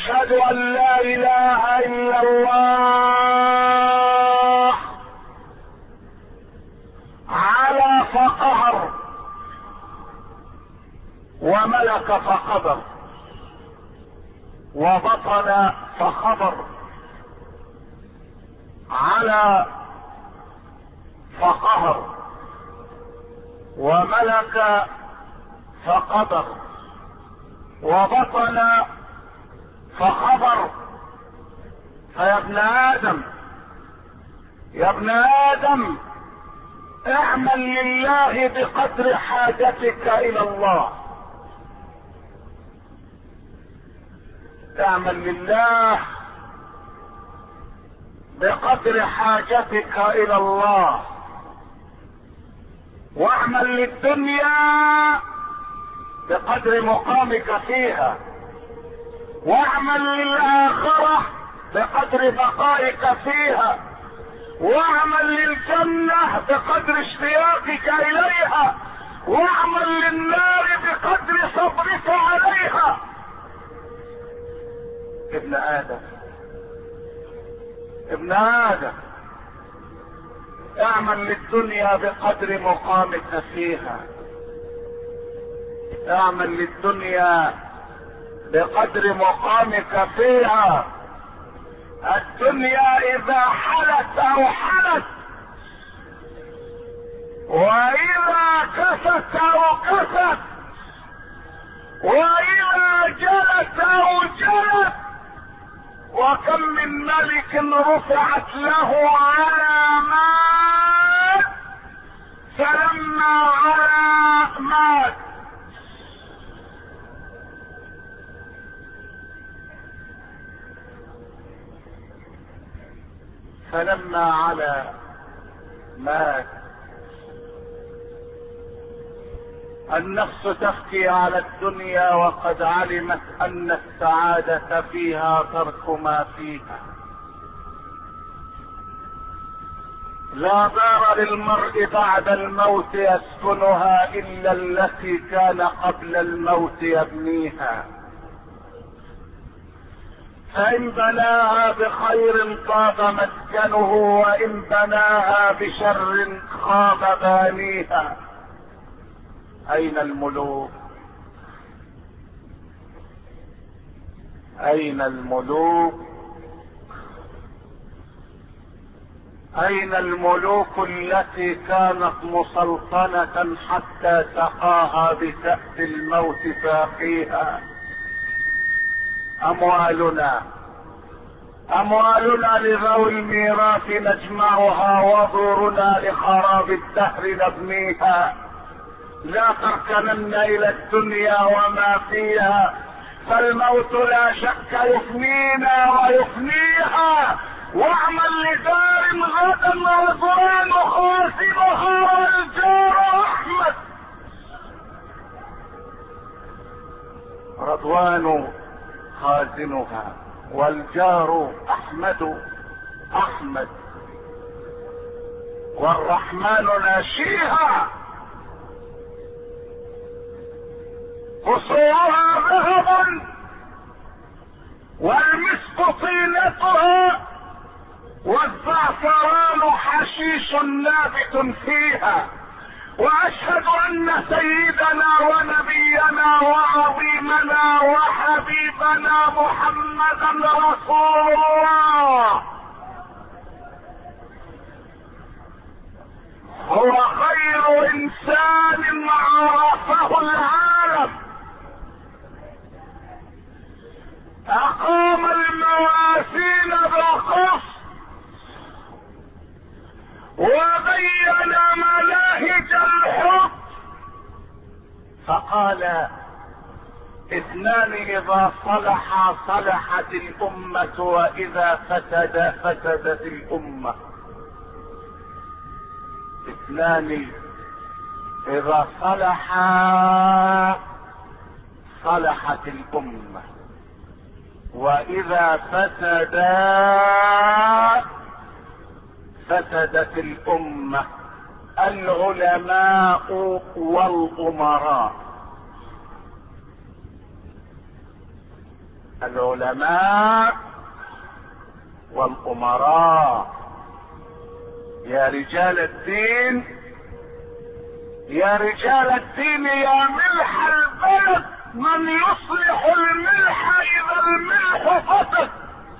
اشهد ان لا اله الا الله على فقهر وملك فقدر وبطن فخبر على فقهر وملك فقدر وبطن فخبر. فيا ابن ادم يا ابن ادم اعمل لله بقدر حاجتك الى الله. اعمل لله بقدر حاجتك الى الله، واعمل للدنيا بقدر مقامك فيها، واعمل للآخرة بقدر بقائك فيها، واعمل للجنة بقدر اشتياقك اليها، واعمل للنار بقدر صبرك عليها. ابن ادم ابن ادم اعمل للدنيا بقدر مقامك فيها، اعمل للدنيا بقدر مقامك فيها. الدنيا اذا حلت او حلت، واذا كست او كست، واذا جلت او جلت. وكم من ملك رفعت له علامات فلما علا مات. فلما علا مات. النفس تبكي على الدنيا وقد علمت ان السعادة فيها ترك ما فيها. لا دار للمرء بعد الموت يسكنها الا التي كان قبل الموت يبنيها. فان بناها بخير طاب مسكنه، وان بناها بشر خاب بانيها. اين الملوك؟ اين الملوك؟ اين الملوك التي كانت مسلطنة حتى سقاها بكأس الموت ساقيها؟ اموالنا لذوي الميراث نجمعها، وظورنا لخراب الدهر نبنيها. لا تركنن الى الدنيا وما فيها، فالموت لا شك يفنينا ويفنيها. واعمل لدار غدا رضوان خاسمها، والجار احمد. رضوان خازنها والجار احمد والرحمن ناشيها. قصورها ذهب والمسك طينتها، والزعفران حشيش نابت فيها. واشهد ان سيدنا ونبينا وعظيمنا وحبيبنا محمدا رسول الله هو خير انسان عرفه العالم. اقام الموازين بالقسط وبين مناهج الحب، فقال: اثنان اذا صلحا صلحت الامة، واذا فسدا فسدت الامة. اثنان اذا صلحا صلحت الامة، واذا فسدا فسدت الامة: العلماء والامراء. العلماء والأمراء. يا رجال الدين، يا رجال الدين، يا ملح البلد، من يصلح الملح إذا الملح فسد.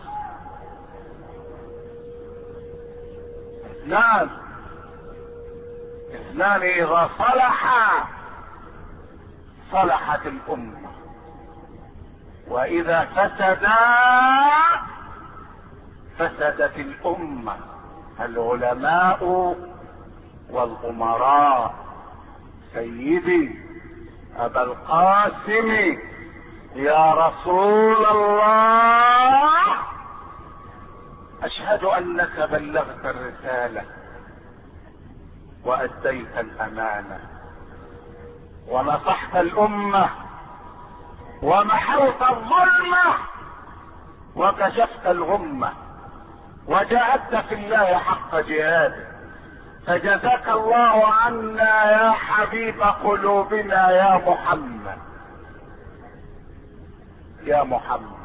اثنان إذا صلحا صلحت الأمة، وإذا فسدا فسدت الأمة. العلماء والأمراء. سيدي أبا القاسم يا رسول الله، أشهد أنك بلغت الرسالة وأديت الأمانة ونصحت الأمة ومحوت الظلمة وكشفت الغمة وجاهدت في الله حق جهاده، فجزاك الله عنا يا حبيب قلوبنا يا محمد. يا محمد،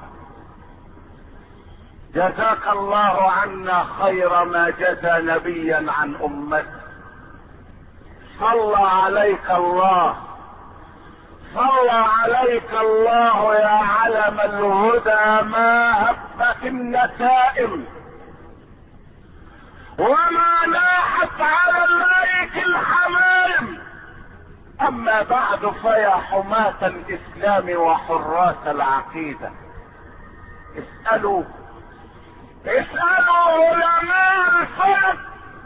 جزاك الله عنا خير ما جزى نبيا عن امته. صلى عليك الله، صلى عليك الله يا علم الهدى، ما هبت النسائم وما لاحت على الليك الحمائم. اما بعد، فيا حماة الاسلام وحراس العقيدة، اسألوا علماء الفلك.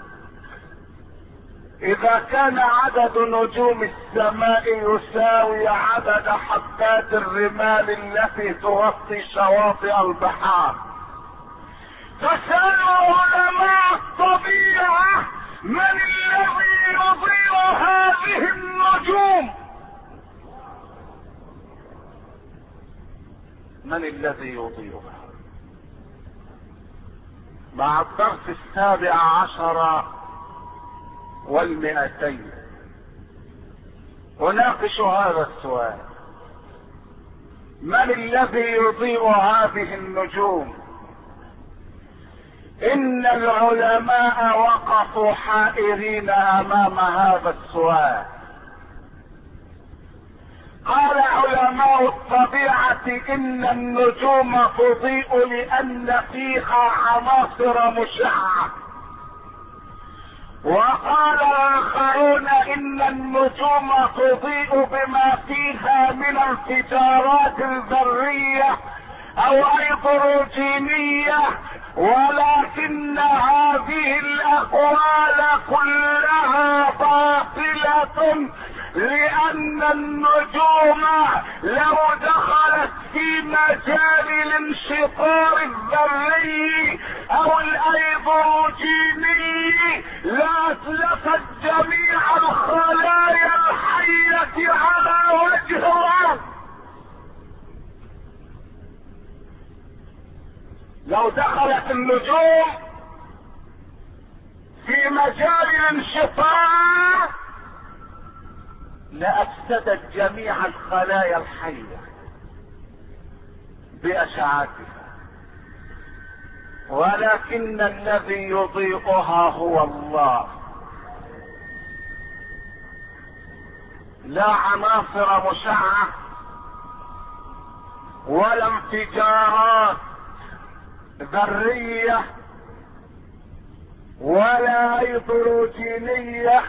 اذا كان عدد نجوم السماء يساوي عدد حبات الرمال التي تغطي شواطئ البحار، فسألوا علماء الطبيعة من الذي يضيء هذه النجوم؟ من الذي يضيئها؟ مع الدرس 17 و200 أناقش هذا السؤال: من الذي يضيء هذه النجوم؟ ان العلماء وقفوا حائرين امام هذا السؤال. قال علماء الطبيعة ان النجوم تضيء لان فيها عناصر مشعة، وقال اخرون ان النجوم تضيء بما فيها من انفجارات ذرية او هيدروجينية، ولكن هذه الاقوال كلها باطلة، لان النجوم لو دخلت في مجال الانشطار الذري او الايدروجيني لاتلفت جميع الخلايا الحية على وجه الارض. لو دخلت النجوم في مجال الانشطار لأفسدت جميع الخلايا الحية بأشعتها، ولكن الذي يضيئها هو الله. لا عناصر مشعة ولا انفجارات ذرية ولا هيدروجينية،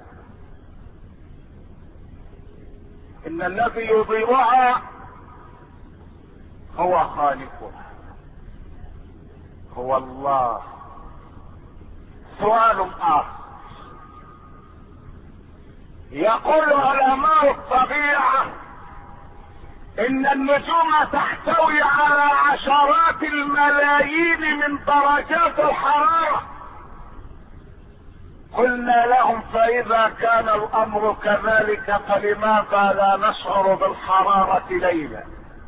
ان الذي يضيئها هو خالقها، هو الله. سؤال اخر: يقول علماء الطبيعة ان النجوم تحتوي على عشرات الملايين من درجات الحرارة. قلنا لهم: فاذا كان الامر كذلك فلماذا لا نشعر بالحرارة ليلا؟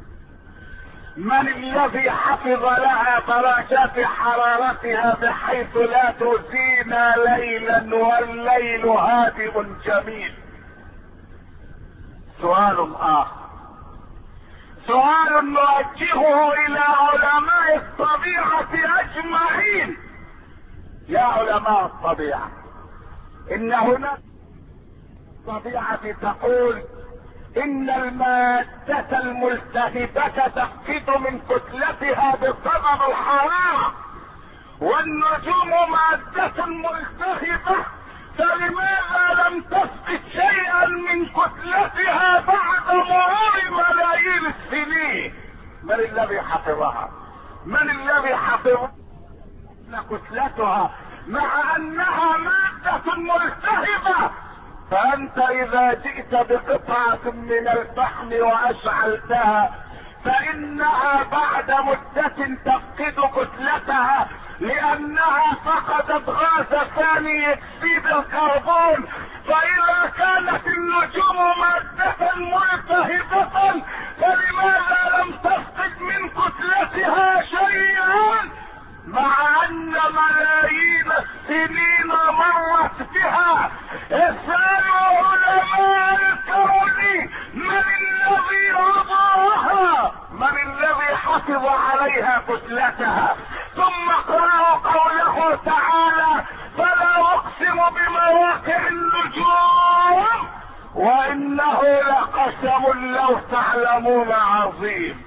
من الذي حفظ لها درجات حرارتها بحيث لا تؤذينا ليلا والليل هادئ جميل؟ سؤال اخر: سؤال نوجهه الى علماء الطبيعة اجمعين. يا علماء الطبيعة، ان هناك الطبيعة تقول ان المادة الملتهبة تفقد من كتلتها بسبب الحرارة، والنجوم مادة ملتهبة، فلماذا لم تفقد شيئا من كتلتها بعد مرور ملايين السنين؟ من الذي حفظها؟ من الذي حفظ كتلتها مع انها مادة ملتهبة؟ فانت اذا جئت بقطعة من الفحم واشعلتها فانها بعد مدة تفقد كتلتها، لانها فقدت غاز ثاني اكسيد الكربون. فاذا كانت النجوم مادة ملتهبة فلماذا لم تفقد من كتلتها شيئا مع ان ملايين السنين مرت بها؟ اسألوا علماء الكون من الذي وضعها، من الذي حفظ عليها كتلتها. ثم اقرأوا قوله تعالى: فلا اقسم بمواقع النجوم وانه لقسم لو تعلمون عظيم.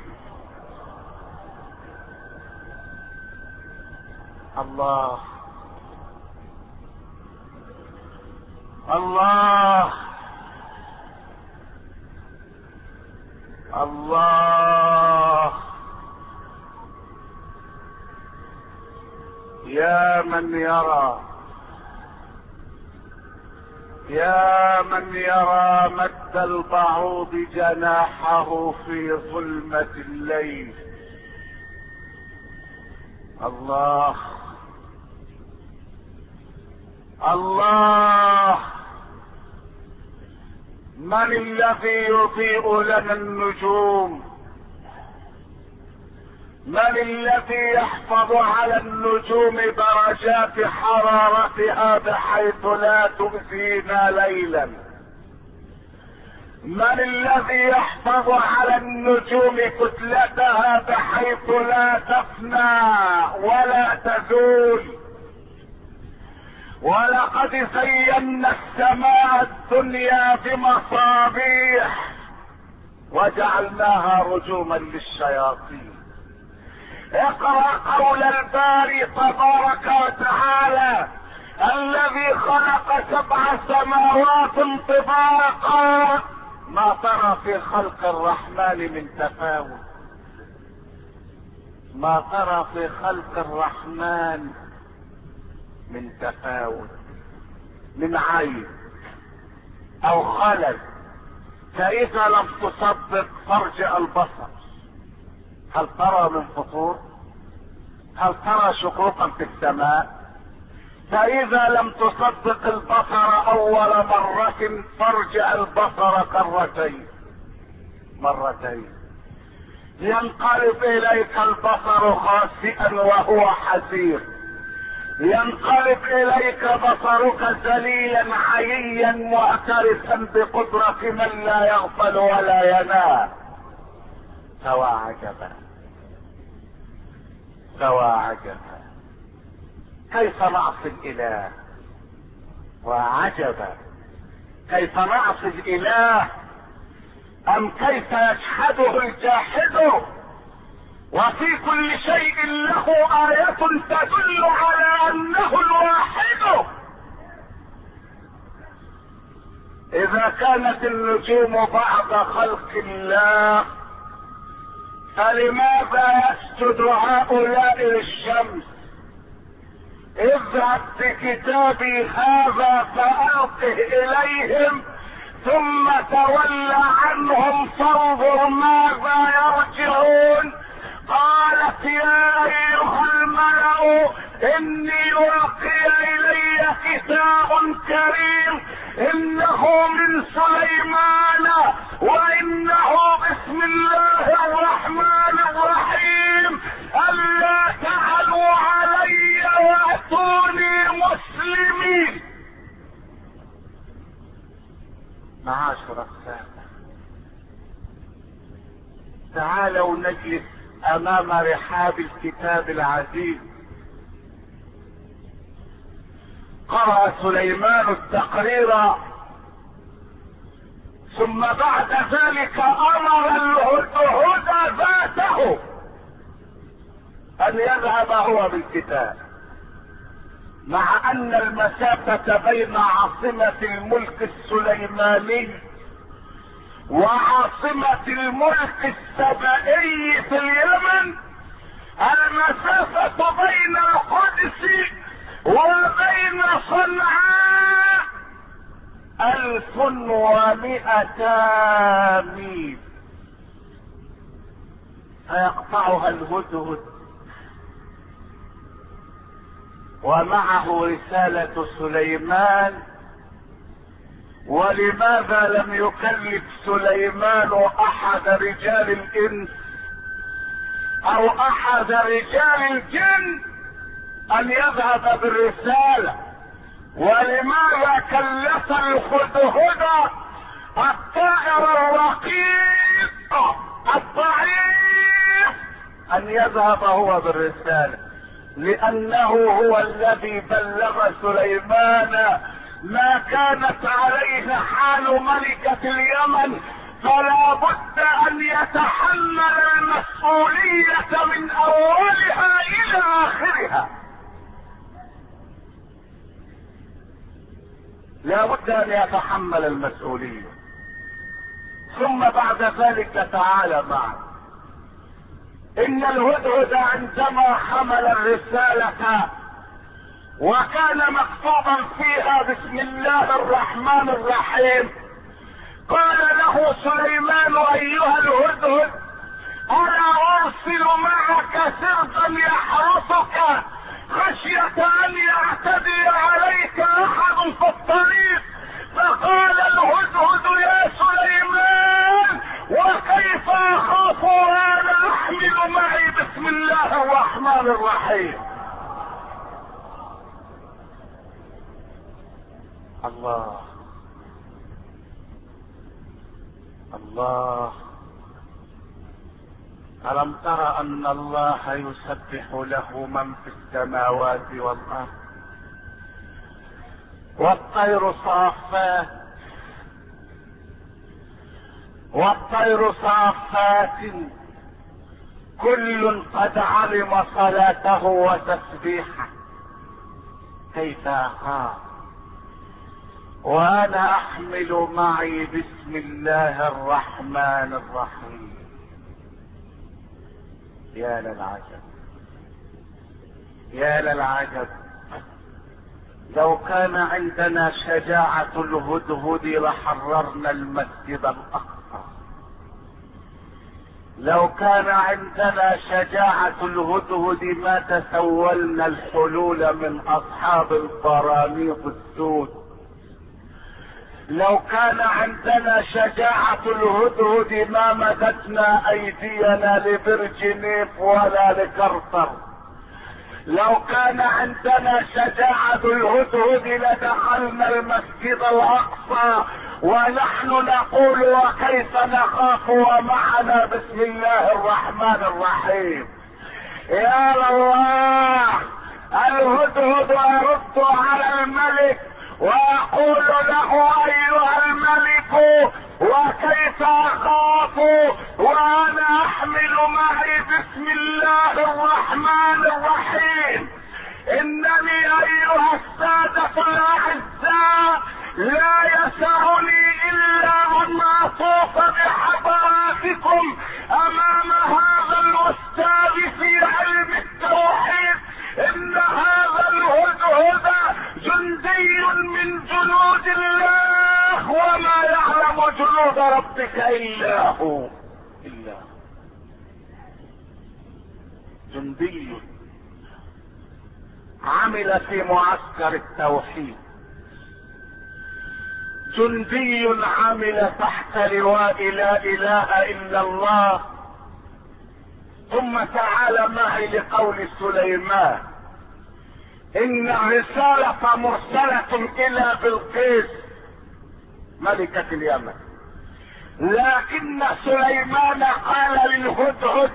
الله الله الله. يا من يرى، يا من يرى مد البعوض جناحه في ظلمة الليل. الله الله. من الذي يضيء لنا النجوم؟ من الذي يحفظ على النجوم درجات حرارتها بحيث لا تؤذينا ليلا؟ من الذي يحفظ على النجوم كتلتها بحيث لا تفنى ولا تزول؟ ولقد زينا السماء الدنيا بمصابيح وجعلناها رجوما للشياطين. اقرأ قول الباري تبارك وتعالى: الذي خلق 7 سماوات طباقا ما ترى في خلق الرحمن من تفاوت. ما ترى في خلق الرحمن من تفاوت، من عيب او خلل. فاذا لم تصدق فارجع البصر، هل ترى من فطور؟ هل ترى شقوقا في السماء؟ فاذا لم تصدق البصر اول مرة فارجع البصر مرتين. ينقلب اليك البصر خاسئا وهو حسير، ينقلب اليك بصرك ذليلا عييا معترفا بقدرة من لا يغفل ولا ينام. سوى عجبا سوى عجبا كيف نعصي الاله، وعجبا كيف نعصي الاله، ام كيف يجحده الجاحد. وفي كل شيء له آية تدل على انه الواحد. اذا كانت النجوم بعد خلق الله فلماذا يسجد هؤلاء للشمس؟ اذهب بكتابي هذا فألقه اليهم ثم تول عنهم فانظر ماذا يرجعون. قالت: يا ايها الملأ اني القي الي كتاب كريم انه من سليمان وانه بسم الله الرحمن الرحيم الا تعلوا علي واتوني مسلمين. معاشر السادة، تعالوا نجلس امام رحاب الكتاب العزيز. قرأ سليمان التقرير، ثم بعد ذلك امر الهدهد ذاته ان يذهب هو بالكتاب، مع ان المسافة بين عاصمة الملك السليماني وعاصمة الملك السبائي في اليمن المسافة بين القدس وبين صنعاء 1100 ميل، فيقطعها الهدهد ومعه رسالة سليمان. ولماذا لم يكلف سليمان احد رجال الانس او احد رجال الجن ان يذهب بالرسالة؟ ولماذا كلف الهدهد الطائر الرقيق الضعيف ان يذهب هو بالرسالة؟ لانه هو الذي بلغ سليمان ما كانت عليه حال ملكة اليمن، فلا بد ان يتحمل المسؤولية من اولها الى اخرها. لا بد ان يتحمل المسؤولية. ثم بعد ذلك تعالى معنا ان الهدهد عندما حمل الرسالة وكان مكتوبا فيها بسم الله الرحمن الرحيم، قال له سليمان ايها الهدهد انا ارسل معك سرجا يحرسك خشية ان يعتدي عليك احد في الطريق. فقال الهدهد يا سليمان وكيف اخاف وانا احمل معي بسم الله الرحمن الرحيم. الله الله، ألم تر أن الله يسبح له من في السماوات والأرض والطير صافات كل قد علم صلاته وتسبيحه. كيف أخاف وأنا أحمل معي بسم الله الرحمن الرحيم. يا للعجب يا للعجب، لو كان عندنا شجاعة الهدهد لحررنا المسجد الأقصى. لو كان عندنا شجاعة الهدهد ما تسولنا الحلول من أصحاب البرانيق السود. لو كان عندنا شجاعة الهدهد ما مددنا ايدينا لبرجنيف ولا لكرتر. لو كان عندنا شجاعة الهدهد لدخلنا المسجد الاقصى ونحن نقول وكيف نخاف ومعنا بسم الله الرحمن الرحيم. يا الله، الهدهد يرد على الملك واقول له ايها الملك وكيف اخاف وانا احمل معي بسم الله الرحمن الرحيم. انني ايها السادة الاعزاء لا يسعني الا ان اطوف بحضراتكم امام هذا الاستاذ في علم التوحيد. ان هذا الهدهد جندي من جنود الله وما يعلم جنود ربك الا هو. جندي عمل في معسكر التوحيد، جندي عمل تحت لواء لا اله الا الله. ثم تعال معي لقول سليمان ان الرسالة مرسلة الى بلقيس ملكة اليمن، لكن سليمان قال للهدهد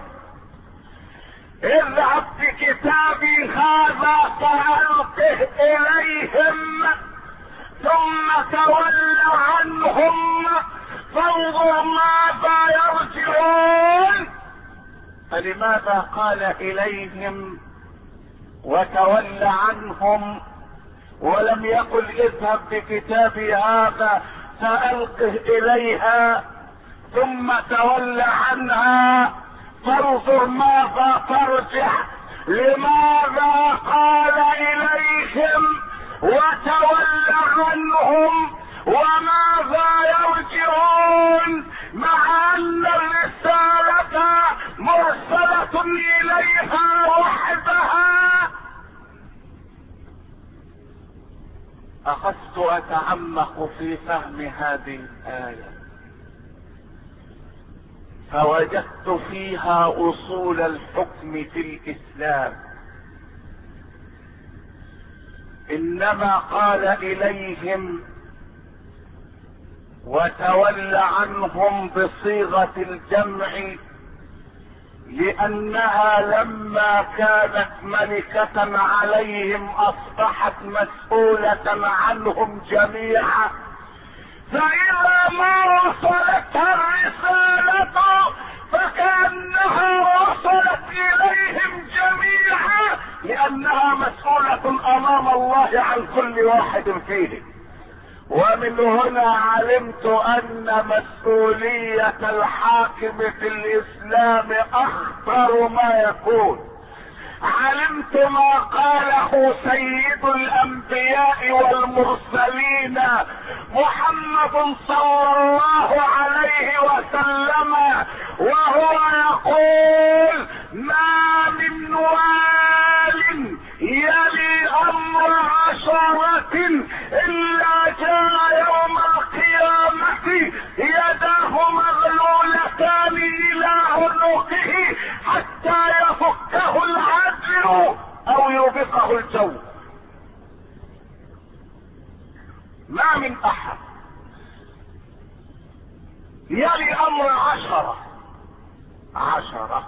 اذهب بكتابي هذا فألقه إليهم ثم تول عنهم فانظر ماذا يرجعون. فلماذا قال إليهم وتول عنهم ولم يقل اذهب بكتابي هذا فألقه إليها ثم تول عنها فانظر ماذا ترجع؟ لماذا قال إليهم وتول عنهم وماذا يرجعون مع أن الرسالة مرسلة إليها وحدها؟ أخذت أتعمق في فهم هذه الآية فوجدت فيها أصول الحكم في الإسلام. إنما قال إليهم وتول عنهم بصيغة الجمع لأنها لما كانت ملكة عليهم أصبحت مسؤولة عنهم جميعا، فإذا ما وصلتها الرسالة فكأنها وصلت إليهم جميعا لأنها مسؤولة أمام الله عن كل واحد فيهم. ومن هنا علمت أن مسؤولية الحاكم في الإسلام أخطر ما يكون. علمت ما قاله سيد الأنبياء والمرسلين محمد صلى الله عليه وسلم وهو يقول ما من وال يلي أمر عشرة إلا جاء يوم القيامة يداه مغلولتان إلى عنقه حتى يفكه العدل أو يوبقه الجو. ما من أحد يلي أمر عشرة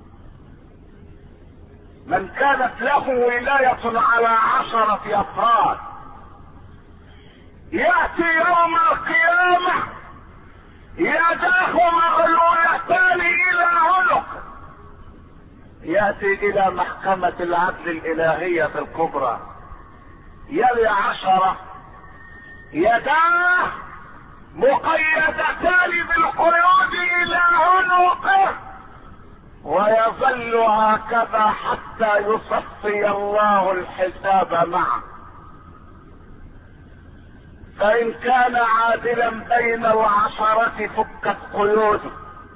من كانت له ولاية على 10 أفراد يأتي يوم القيامة يداه مغلولتان إلى عنق، يأتي إلى محكمة العدل الإلهية الكبرى يلي 10 يداه مقيدتان بالقيود إلى عنقه ويظل هكذا حتى يصفي الله الحساب معه. فإن كان عادلا بين 10 فكت قيوده،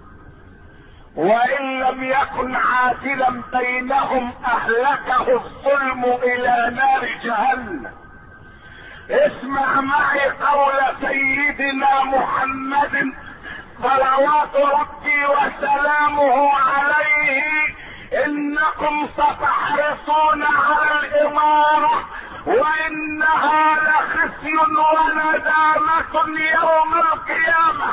وإن لم يكن عادلا بينهم أهلكه الظلم إلى نار جهنم. اسمع معي قول سيدنا محمد صلوات ربي وسلامه عليه انكم ستحرصون على الامارة وانها لخزي وندامة يوم القيامة.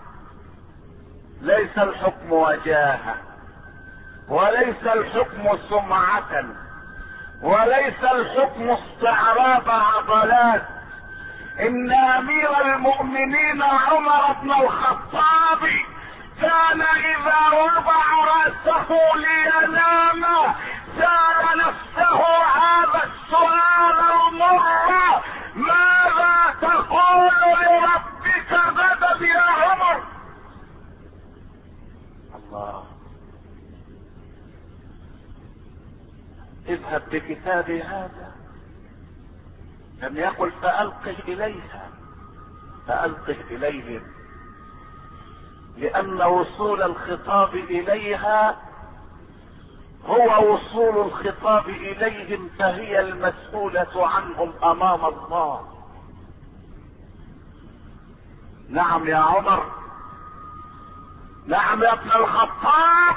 ليس الحكم وجاهة، وليس الحكم سمعة، وليس الحكم استعراض عضلات. ان امير المؤمنين عمر بن الخطاب كان اذا وضع رأسه لينام سأل نفسه هذا السؤال المر: ماذا تقول لربك غدا يا عمر؟ الله. اذهب بكتابي هذا، لم يقل فألقه إليها، فألقه إليهم، لأن وصول الخطاب إليها هو وصول الخطاب إليهم، فهي المسؤولة عنهم أمام الله. نعم يا عمر، نعم يا ابن الخطاب،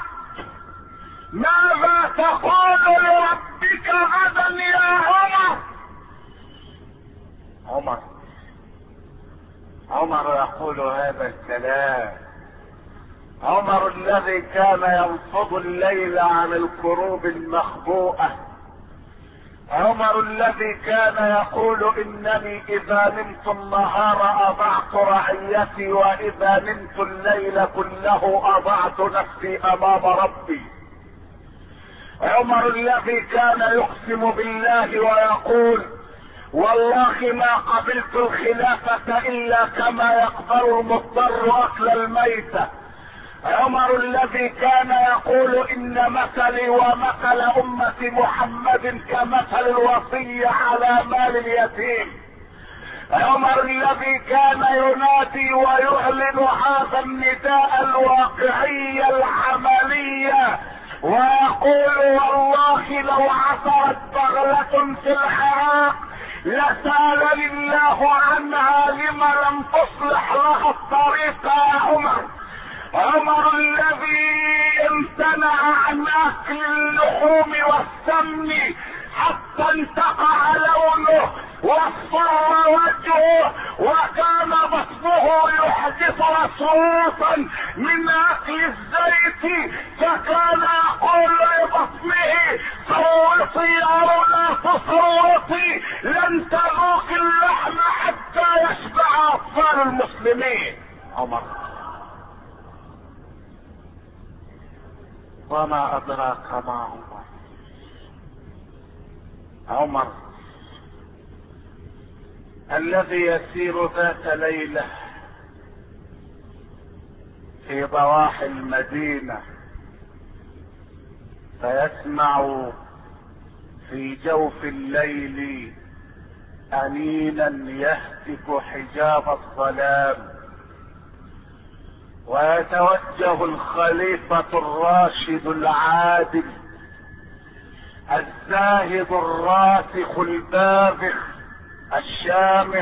ماذا تقول لربك غدا يا عمر؟ عمر عمر يقول هذا الكلام. عمر الذي كان ينفض الليل عن الكروب المخبوءة. عمر الذي كان يقول انني اذا نمت النهار اضعت رعيتي واذا نمت الليل كله اضعت نفسي امام ربي. عمر الذي كان يقسم بالله ويقول والله ما قبلت الخلافة الا كما يقبل المضطر اكل الميتة. عمر الذي كان يقول ان مثلي ومثل امة محمد كمثل الوصي على مال اليتيم. عمر الذي كان ينادي ويعلن هذا النداء الواقعي العملي ويقول والله لو عثرت بغلة في العراق لسألني الله عنها لما لم تصلح لها الطريق يا عمر. عمر الذي امتنع عن اكل اللحوم والسمن حتى انتقع لونه واصفر وجهه وكان بطنه يحدث صوتا من اكل الزيت، فكان يقول لبطنه صوتي او لا تصوتي لن تذوق اللحم حتى يشبع اطفال المسلمين. عمر. وما ادراك ما عمر. عمر الذي يسير ذات ليلة في ضواحي المدينة فيسمع في جوف الليل أنينا يهتك حجاب الظلام، ويتوجه الخليفة الراشد العادل الزاهد الراسخ الباذخ الشامخ،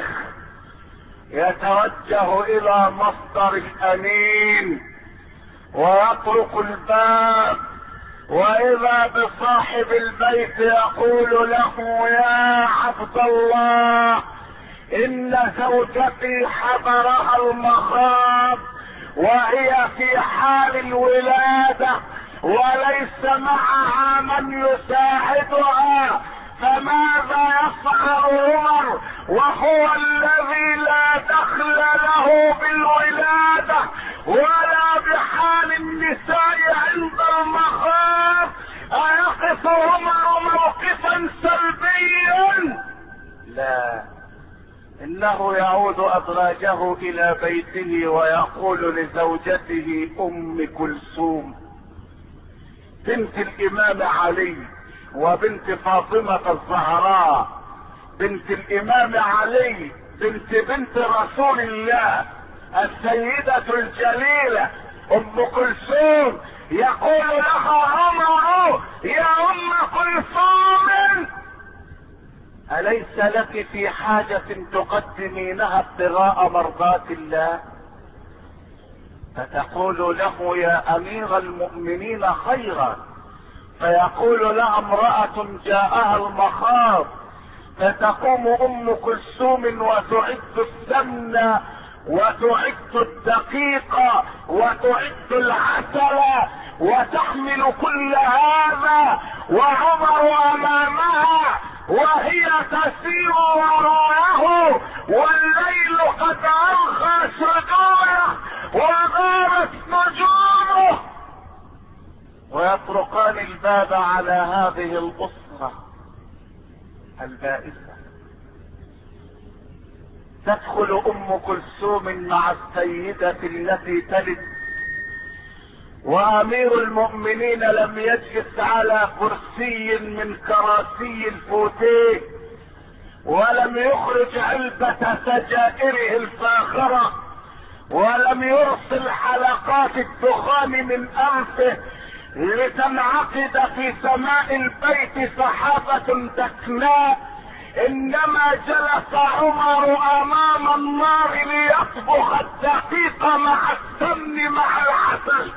يتوجه الى مصدر الامين ويطرق الباب، واذا بصاحب البيت يقول له يا عبد الله ان زوجتي حضرها المخاض وهي في حال الولادة وليس معها من يساعدها، فماذا يفعل عمر وهو الذي لا دخل له بالولادة ولا بحال النساء عند المخاض؟ أيقف عمر موقفا سلبيا؟ لا، انه يعود ادراجه الى بيته ويقول لزوجته ام كلثوم بنت الامام علي وبنت فاطمة الزهراء بنت الامام علي بنت رسول الله السيدة الجليلة ام كلثوم، يقول لها عمر يا ام كلثوم أليس لك في حاجة تقدمينها ابتغاء مرضات الله؟ فتقول له يا أمير المؤمنين خيرا، فيقول لها امرأة جاءها المخاض، فتقوم أم كلثوم وتعد السمن وتعد الدقيق وتعد العسل وتحمل كل هذا وعمر أمامها وهي تسير وراءه والليل قد أرخى شجوعه وغابت نجومه، ويطرقان الباب على هذه الأسرة البائسة. تدخل أم كلثوم مع السيدة التي تلد، وأمير المؤمنين لم يجلس على كرسي من كراسي الفوتيه، ولم يخرج علبة سجائره الفاخرة، ولم يرسل حلقات الدخان من أنفه لتنعقد في سماء البيت سحابة دكناء، انما جلس عمر امام النار ليطبخ الدقيق مع السمن مع العسل.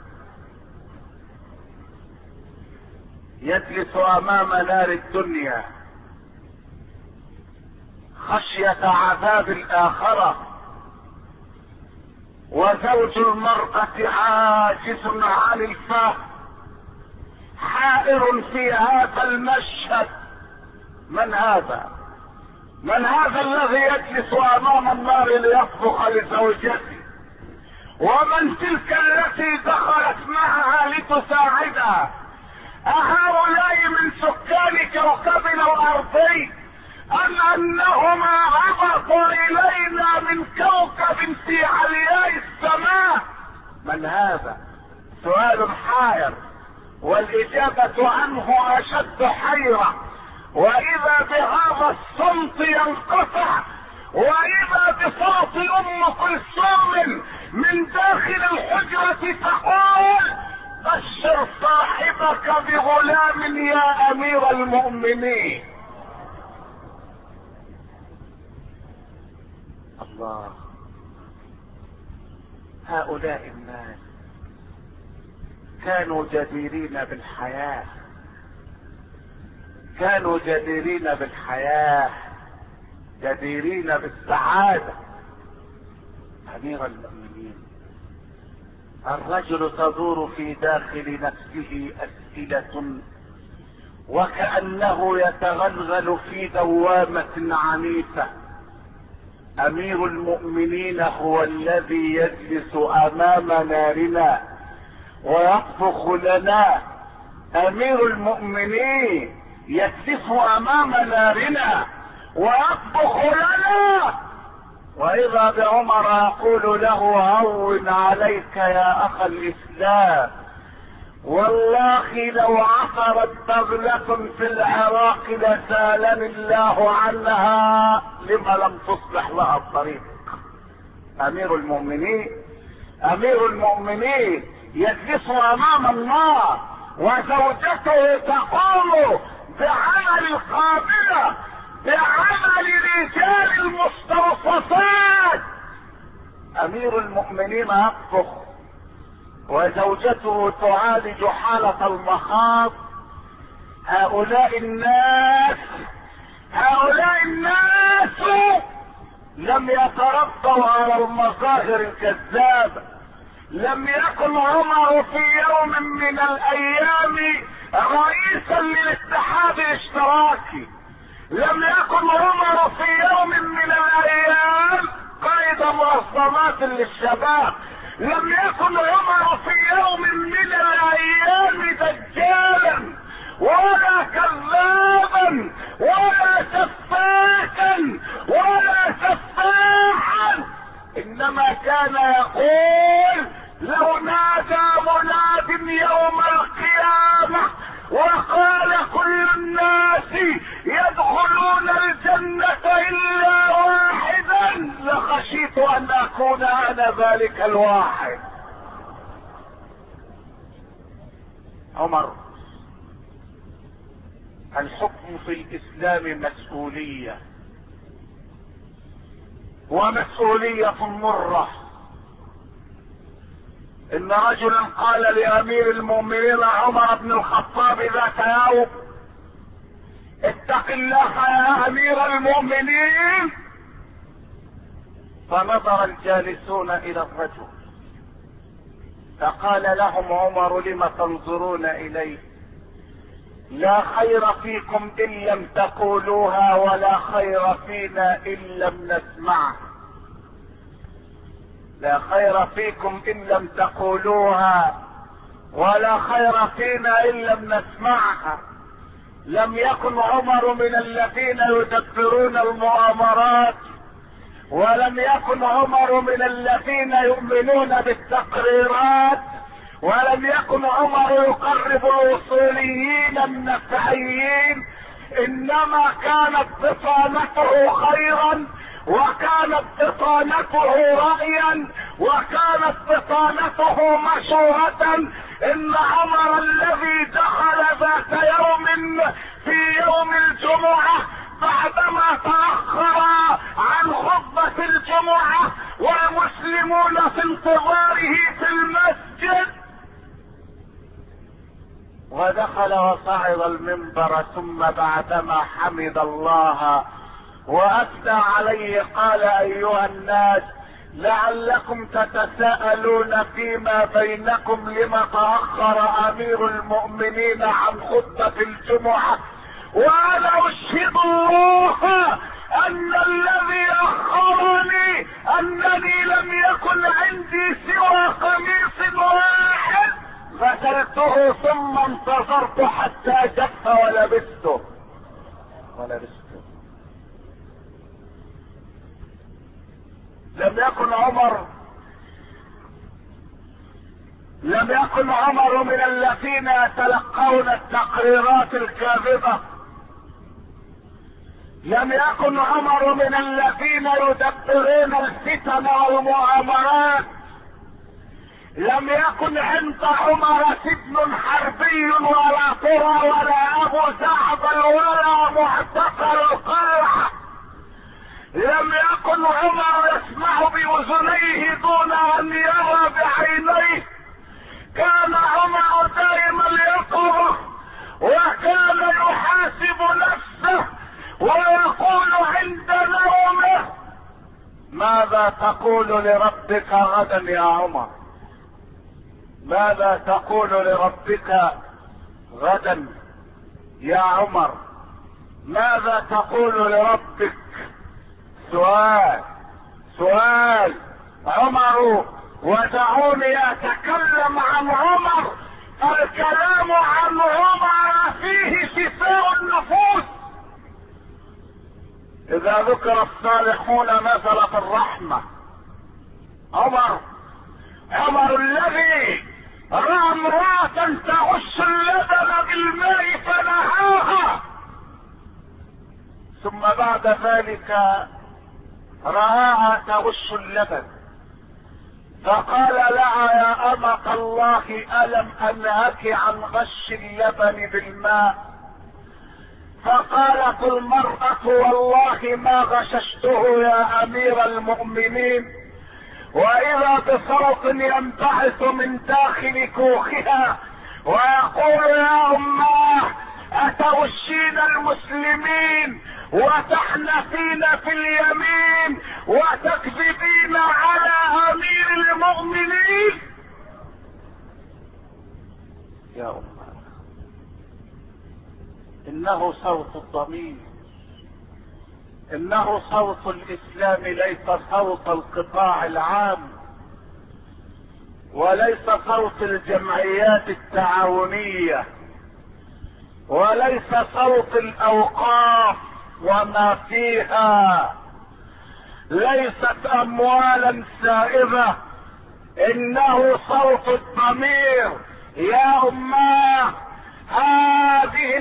يجلس امام نار الدنيا خشية عذاب الاخرة، وزوج المرأة عاجز عن الفهم، حائر في هذا المشهد. من هذا؟ من هذا الذي يجلس امام النار ليطبخ لزوجته؟ ومن تلك التي دخلت معها لتساعدها؟ أهؤلاء من سكان كوكبنا الارضي ام انهما عبروا الينا من كوكب في علياء السماء؟ من هذا؟ سؤال حائر، والاجابة عنه اشد حيرة. واذا بهذا الصمت ينقطع، واذا بصوت ام كلثوم من داخل الحجرة تقول: بشر صاحبك بغلام يا امير المؤمنين. الله، هؤلاء الناس كانوا جديرين بالحياة، كانوا جديرين بالحياة، جديرين بالسعادة. أمير المؤمنين، الرجل تدور في داخل نفسه أسئلة وكأنه يتغلغل في دوامة عنيفة. أمير المؤمنين هو الذي يجلس أمام نارنا ويطبخ لنا. أمير المؤمنين يجلس أمام نارنا ويطبخ لنا. وإذا بعمر يقول له: هون عليك يا أخ الإسلام، والله لو عثرت بغلة في العراق لسالني الله عنها لما لم تصلح لها الطريق. أمير المؤمنين، أمير المؤمنين يجلس أمام النار وزوجته تقوم بعمل القابلة، بعمل رجال المستوصفات. أمير المؤمنين يطبخ وزوجته تعالج حالة المخاض. هؤلاء الناس لم يتربوا على المظاهر الكذابة. لم يكن عمر في يوم من الايام رئيسا للاتحاد الاشتراكي. لم يكن عمر في يوم من الايام قائد منظمات للشباب. لم يكن عمر في يوم من الايام دجالا ولا كذابا ولا سفاكا ولا سفاحا، انما كان يقول: لو نادى مناد يوم القيامة وقال كل الناس يدخلون الجنة الا واحدا لخشيت ان اكون انا ذلك الواحد. عمر، الحكم في الاسلام مسؤولية، ومسؤولية مرة. ان رجلا قال لامير المؤمنين عمر بن الخطاب ذات يوم: اتق الله يا امير المؤمنين. فنظر الجالسون الى الرجل فقال لهم عمر: لم تنظرون اليه؟ لا خير فيكم ان لم تقولوها ولا خير فينا ان لم نسمعها. لا خير فيكم ان لم تقولوها ولا خير فينا ان لم نسمعها. لم يكن عمر من الذين يدبرون المؤامرات، ولم يكن عمر من الذين يؤمنون بالتقريرات، ولم يكن عمر يقرب الوصوليين النفعيين. انما كانت بطانته خيرا، وكانت بطانته رأيا، وكانت بطانته مشورة. ان عمر الذي دخل ذات يوم في يوم الجمعة بعدما تأخر عن خطبة الجمعة والمسلمون في انتظاره في المسجد، ودخل وصعد المنبر، ثم بعدما حمد الله واثنى عليه قال: ايها الناس، لعلكم تتساءلون فيما بينكم لما تأخر امير المؤمنين عن خطبة الجمعة، وانا اشهد الله ان الذي اخرني انني لم يكن عندي سوى قميص واحد غسلته ثم انتظرت حتى جف ولبسته. لم يكن عمر من الذين يتلقون التقريرات الكاذبة. لم يكن عمر من الذين يدبرون الفتن والمؤامرات. لم يكن عند عمر سجن حربي ولا طرى ولا ابو زعبل ولا معتقل القلعة. لم يكن عمر يسمع باذنيه دون ان يرى بعينيه. كان عمر دائما يقظ وكان يحاسب نفسه ويقول عند نومه: ماذا تقول لربك غدا يا عمر؟ ماذا تقول لربك غدا يا عمر؟ ماذا تقول لربك؟ سؤال عمر. ودعوني اتكلم عن عمر. الكلام عن عمر فيه شفاء النفوس. اذا ذكر الصالحون نزلت الرحمة. عمر الذي راى امرأة تغش اللبن بالماء فنهاها، ثم بعد ذلك رآها تغش اللبن فقال لها: يا أمة الله، ألم أنهك عن غش اللبن بالماء؟ فقالت المرأة: والله ما غششته يا أمير المؤمنين. وإذا بصوت ينبعث من داخل كوخها ويقول: يا أماه، أتغشين المسلمين وتحنثين في اليمين وتكذبين على أمير المؤمنين؟ يا أماه، إنه صوت الضمير، إنه صوت الإسلام، ليس صوت القطاع العام وليس صوت الجمعيات التعاونية وليس صوت الأوقاف وما فيها، ليست أموالا سائبة، إنه صوت الضمير. يا أماه، هذه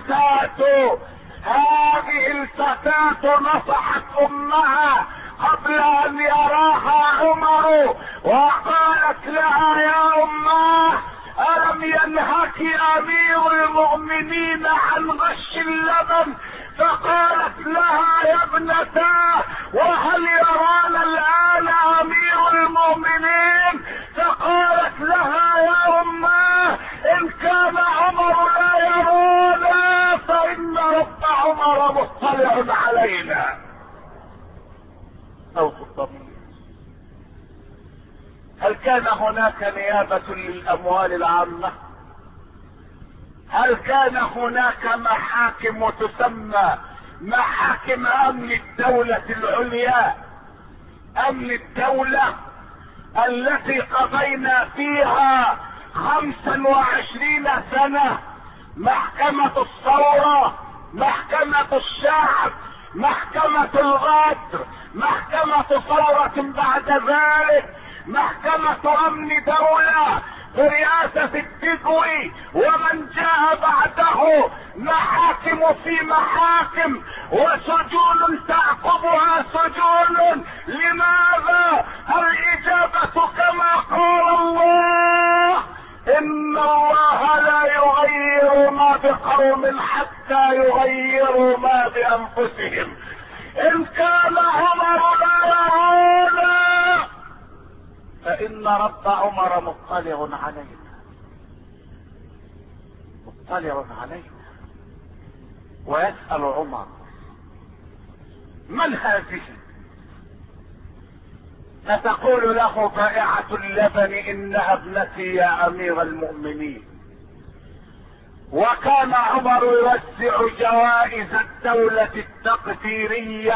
الفتاة نصحت أمها قبل أن يراها عمر وقالت لها: يا أماه، ألم ينهك أمير المؤمنين عن غش اللبن؟ فقالت لها: يا ابنتاه، وهل يرانا الآن أمير المؤمنين؟ فقالت لها: يا أماه، إن كان عمر لا يرانا فإن رب عمر مطلع علينا. صوت الضمير. هل كان هناك نيابة للأموال العامة؟ هل كان هناك محاكم تسمى محاكم أمن الدولة العليا، أمن الدولة التي قضينا فيها 25 سنة؟ محكمة الثورة، محكمة الشعب، محكمة الغدر، محكمة ثورة بعد ذلك، محكمة أمن دولة برئاسة التدوي ومن جاء بعده، محاكم في محاكم وسجون تعقبها سجون. لماذا؟ الإجابة كما قال الله: إن الله لا يغير ما بقوم حتى يغيروا ما بأنفسهم. إن كان عمر لا يرانا فإن رب عمر مطلع علينا ويسأل عمر: من هذه؟ فتقول له بائعة اللبن انها ابنتي يا امير المؤمنين. وكان عمر يوزع جوائز الدولة التقديرية،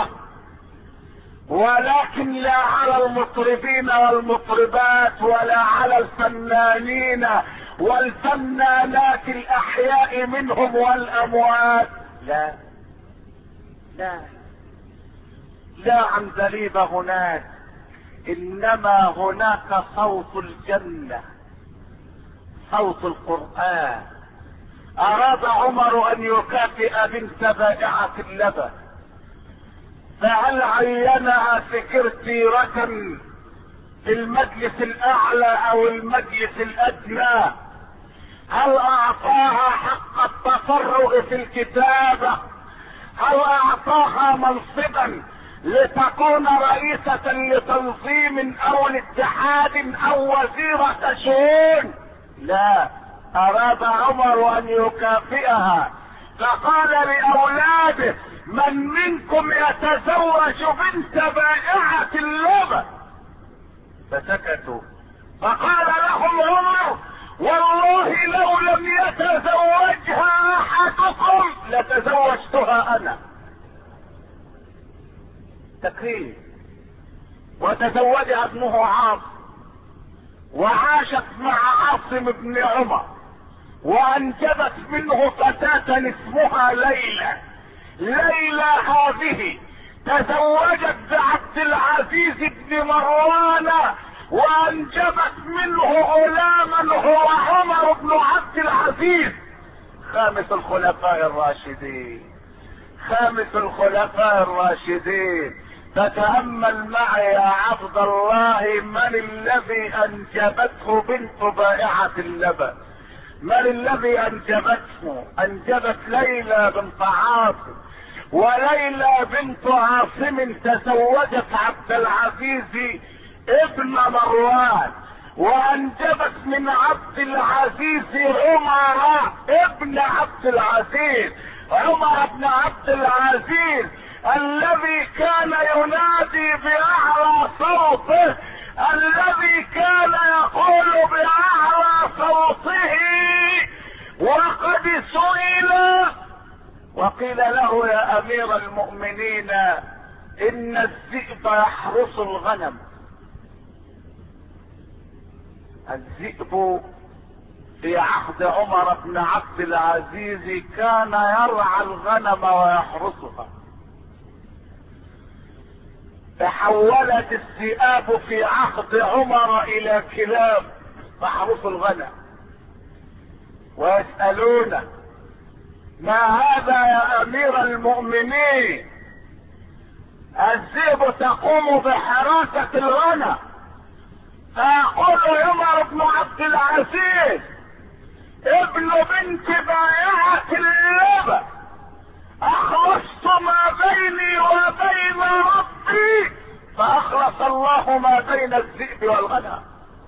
ولكن لا على المطربين والمطربات ولا على الفنانين والفنانات الاحياء منهم والاموات، لا لا لا عندليب هناك، انما هناك صوت الجنة، صوت القرآن. اراد عمر ان يكافئ بنت بائعة اللبن، فهل عينها سكرتيرة في المجلس الاعلى او المجلس الادنى؟ هل اعطاها حق التفرغ في الكتابة؟ هل اعطاها منصبا لتكون رئيسة لتنظيم او لاتحاد او وزيرة شؤون؟ لا، اراد عمر ان يكافئها، فقال لاولاده: من منكم يتزوج بنت بائعة اللبن؟ فسكتوا. فقال لهم عمر: والله لو لم يتزوجها احدكم لتزوجتها انا. تكريم. وتزوجها ابنه عاصم، وعاشت مع عاصم بن عمر، وانجبت منه فتاة اسمها ليلى. ليلى هذه تزوجت بعبد العزيز بن مروان، وانجبت منه غلاما هو عمر بن عبد العزيز، خامس الخلفاء الراشدين، خامس الخلفاء الراشدين. فتأمل معي يا عبد الله، من الذي انجبته بنت بائعة اللبن؟ من الذي انجبته؟ انجبت ليلى بنت عاصم، وليلى بنت عاصم تزوجت عبد العزيز ابن مروان، وانجبت من عبد العزيز عمر ابن عبد العزيز، عمر بن عبد العزيز الذي كان ينادي باعلى صوته، الذي كان يقول باعلى صوته. وقد سئل وقيل له: يا امير المؤمنين، ان الذئب يحرس الغنم. الذئب في عهد عمر بن عبد العزيز كان يرعى الغنم ويحرسها. تحولت الذئاب في عهد عمر الى كلاب تحرس الغنم، ويسألونه: ما هذا يا امير المؤمنين؟ الذئب تقوم بحراسة الغنم. فيقول عمر بن عبد العزيز ابن بنت بائعة اللبن: اخلصت ما بيني وبين ربي فاخلص الله ما بين الذئب والغنم.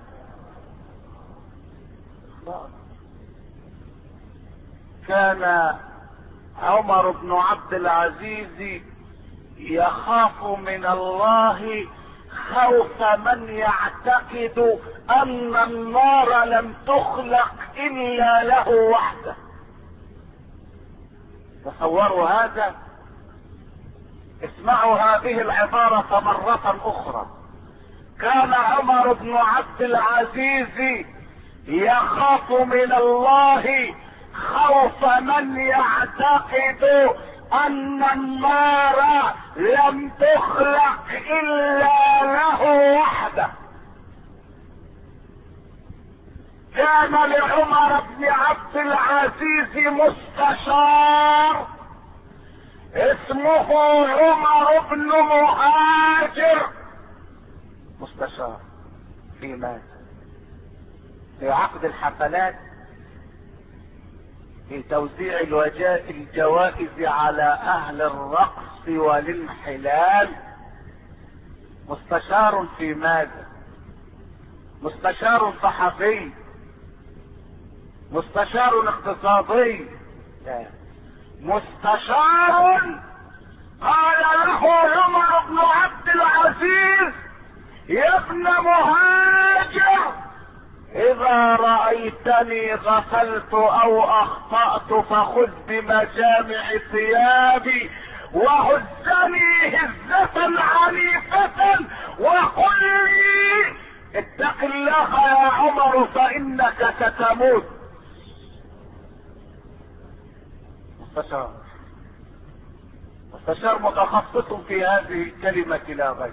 كان عمر بن عبد العزيز يخاف من الله خوف من يعتقد ان النار لم تخلق الا له وحده. تصوروا هذا، اسمعوا هذه العبارة مرة اخرى. كان عمر بن عبد العزيز يخاف من الله خوف من يعتقد ان النار لم تخلق الا له وحده. كان لعمر بن عبد العزيز مستشار اسمه عمر بن مهاجر. مستشار في ماذا؟ في عقد الحفلات، في توزيع الجوائز على اهل الرقص والانحلال. مستشار في ماذا؟ مستشار صحفي؟ مستشار اقتصادي؟ لا، مستشار قال له عمر بن عبد العزيز: يا ابن مهاجر اذا رأيتني غفلت او اخطأت فخذ بمجامع ثيابي وهزني هزة عنيفة وقل لي اتق الله يا عمر فانك ستموت. مستشار متخصص في هذه الكلمة لا غير.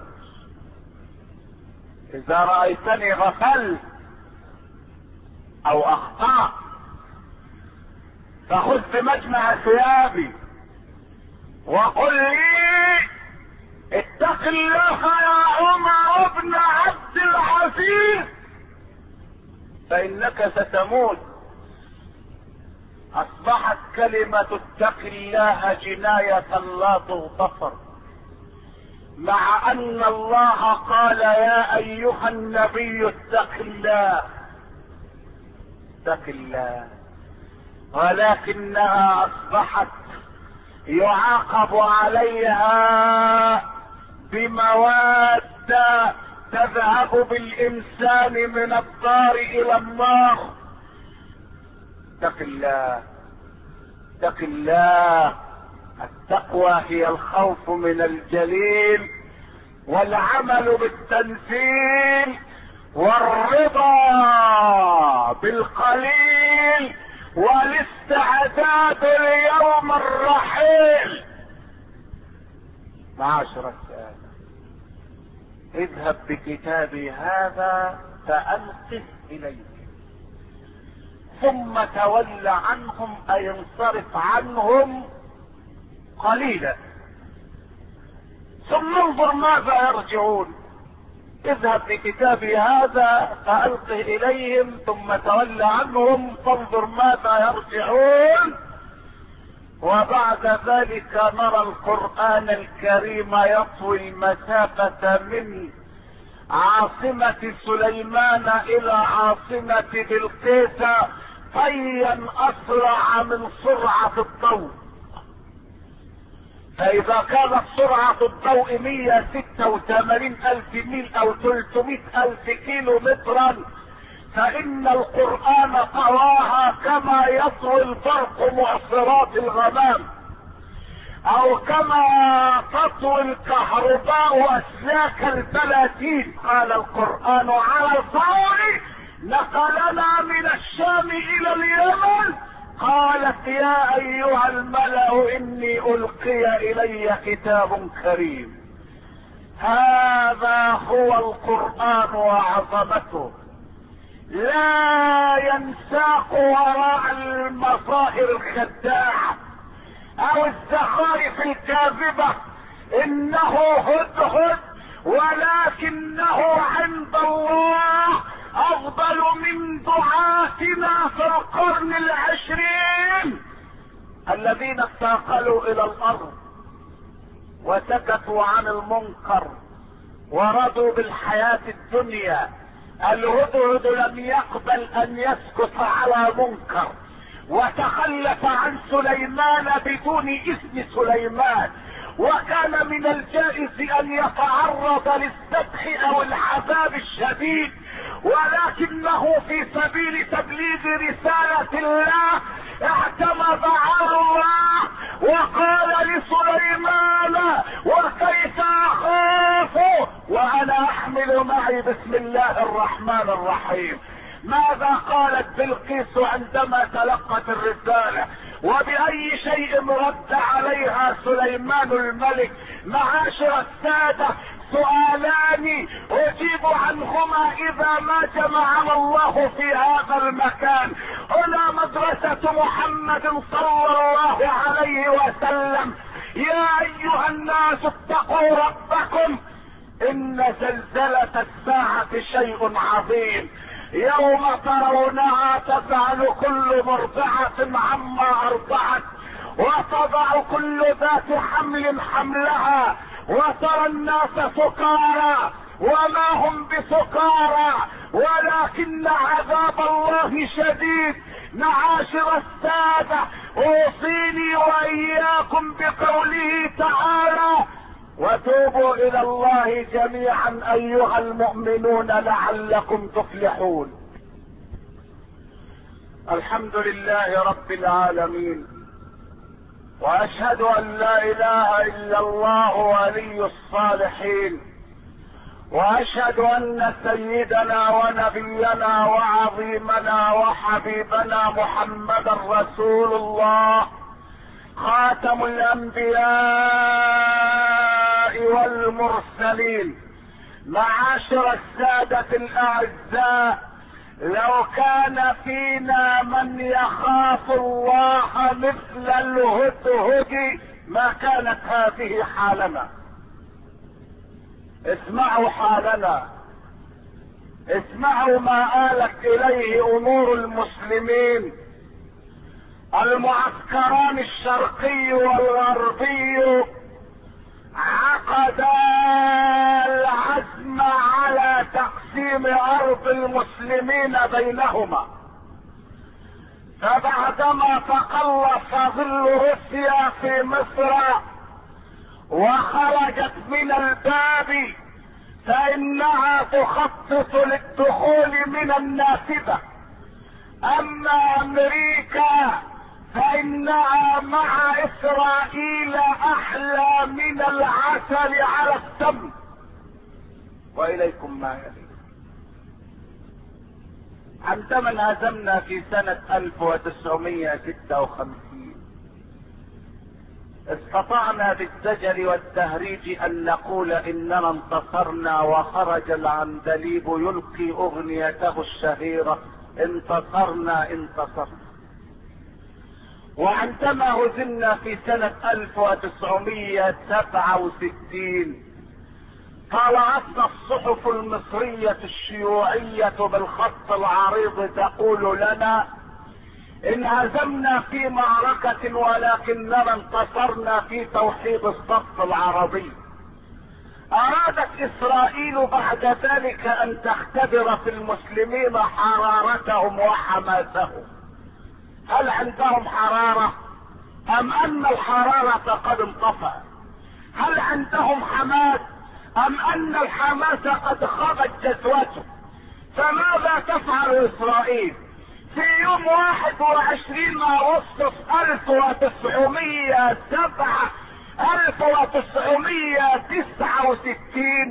اذا رأيتني غفلت او اخطأت فخذ بمجمع ثيابي وقل لي اتق الله يا عمر بن عبد العزيز فانك ستموت. اصبحت كلمة اتق الله جناية لا تغتفر، مع ان الله قال يا ايها النبي اتق الله اتق الله، ولكنها اصبحت يعاقب عليها بمواد تذهب بالانسان من الدار الى النار. اتق الله اتق الله. التقوى هي الخوف من الجليل والعمل بالتنزيل والرضا بالقليل والاستعداد ليوم الرحيل. معاشر السادة، اذهب بكتابي هذا فألقه إليك ثم تول عنهم أي انصرف عنهم قليلا ثم انظر ماذا يرجعون. اذهب بكتابي هذا فألقه إليهم ثم تول عنهم فانظر ماذا يرجعون. وبعد ذلك نرى القرآن الكريم يطوي المسافة من عاصمة سليمان إلى عاصمة بلقيس طيا أسرع من سرعة الضوء. فإذا كانت سرعة الضوء 186,000 ميل أو 300,000 كيلو مترا، فإن القرآن طواها كما يطوي البرق معصرات الغمام، أو كما تطوي الكهرباء أسلاك البلاتين. قال القرآن على الفور نقلنا من الشام إلى اليمن قالت يا أيها الملأ إني ألقي إلي كتاب كريم. هذا هو القرآن وعظمته، لا ينساق وراء المظاهر الخداعة أو الزخارف الكاذبة. إنه هدهد ولكنه عند الله أفضل من دعاتنا في القرن 20 الذين انتقلوا إلى الأرض وسكتوا عن المنكر ورضوا بالحياة الدنيا. الهدهد لم يقبل أن يسكت على منكر وتخلف عن سليمان بدون إذن سليمان، وكان من الجائز أن يتعرض للذبح أو العذاب الشديد، ولكنه في سبيل تبليغ رسالة الله اعتمد على الله وقال لسليمان وكيف أخاف وأنا أحمل معي بسم الله الرحمن الرحيم. ماذا قالت بلقيس عندما تلقت الرسالة؟ وبأي شيء رد عليها سليمان الملك؟ معاشر السادة، سؤالان اجيب عنهما اذا ما جمعنا الله في هذا المكان. هنا مدرسة محمد صلى الله عليه وسلم. يا ايها الناس اتقوا ربكم ان زلزلة الساعة شيء عظيم، يوم ترونها تفعل كل مرضعة عما ارضعت وتضع كل ذات حمل حملها وترى الناس سكارى وما هم بسكارى ولكن عذاب الله شديد. معاشر السادة، اوصيني واياكم بقوله تعالى وتوبوا الى الله جميعا ايها المؤمنون لعلكم تفلحون. الحمد لله رب العالمين، واشهد ان لا اله الا الله ولي الصالحين، واشهد ان سيدنا ونبينا وعظيمنا وحبيبنا محمدا رسول الله خاتم الانبياء والمرسلين. معاشر السادة الاعزاء، لو كان فينا من يخاف الله مثل الهدهد ما كانت هذه حالنا. اسمعوا حالنا، اسمعوا ما آلت اليه امور المسلمين. المعسكران الشرقي والغربي عقدا العزم على تقسيم ارض المسلمين بينهما، فبعدما تقلص ظل روسيا في مصر وخرجت من الباب فانها تخطط للدخول من النافذة. اما امريكا فانها مع اسرائيل احلى من العسل على التمر. واليكم ما يلي. عندما انهزمنا في سنة 1956 استطعنا بالزجر والتهريج ان نقول اننا انتصرنا، وخرج العندليب يلقي اغنيته الشهيرة انتصرنا انتصرنا. وعندما هزمنا في سنة 1967 طلعتنا الصحف المصرية الشيوعية بالخط العريض تقول لنا انهزمنا في معركة ولكننا انتصرنا في توحيد الصف العربي. ارادت اسرائيل بعد ذلك ان تختبر في المسلمين حرارتهم وحماسهم. هل عندهم حرارة ام ان الحرارة قد انطفأت؟ هل عندهم حماس ام ان الحماس قد خابت جذوته؟ فماذا تفعل اسرائيل؟ في يوم 21 اغسطس 1969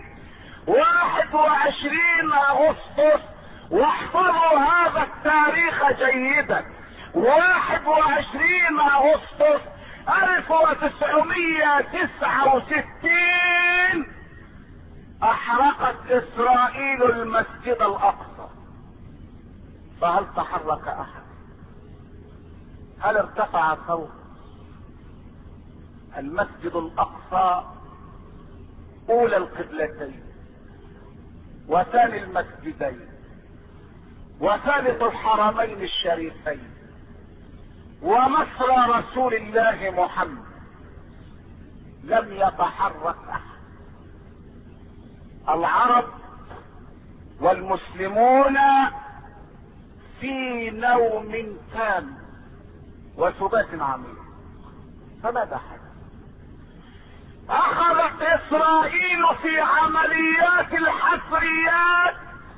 21 اغسطس، واحفظوا هذا التاريخ جيدا، 21 اغسطس 1969 احرقت اسرائيل المسجد الاقصى. فهل تحرك احد؟ هل ارتفع صوت؟ المسجد الاقصى اولى القبلتين وثاني المسجدين وثالث الحرمين الشريفين ومصر رسول الله محمد. لم يتحرك احد. العرب والمسلمون في نوم تام وسبات عميق. فماذا حدث؟ اخذت اسرائيل في عمليات الحفريات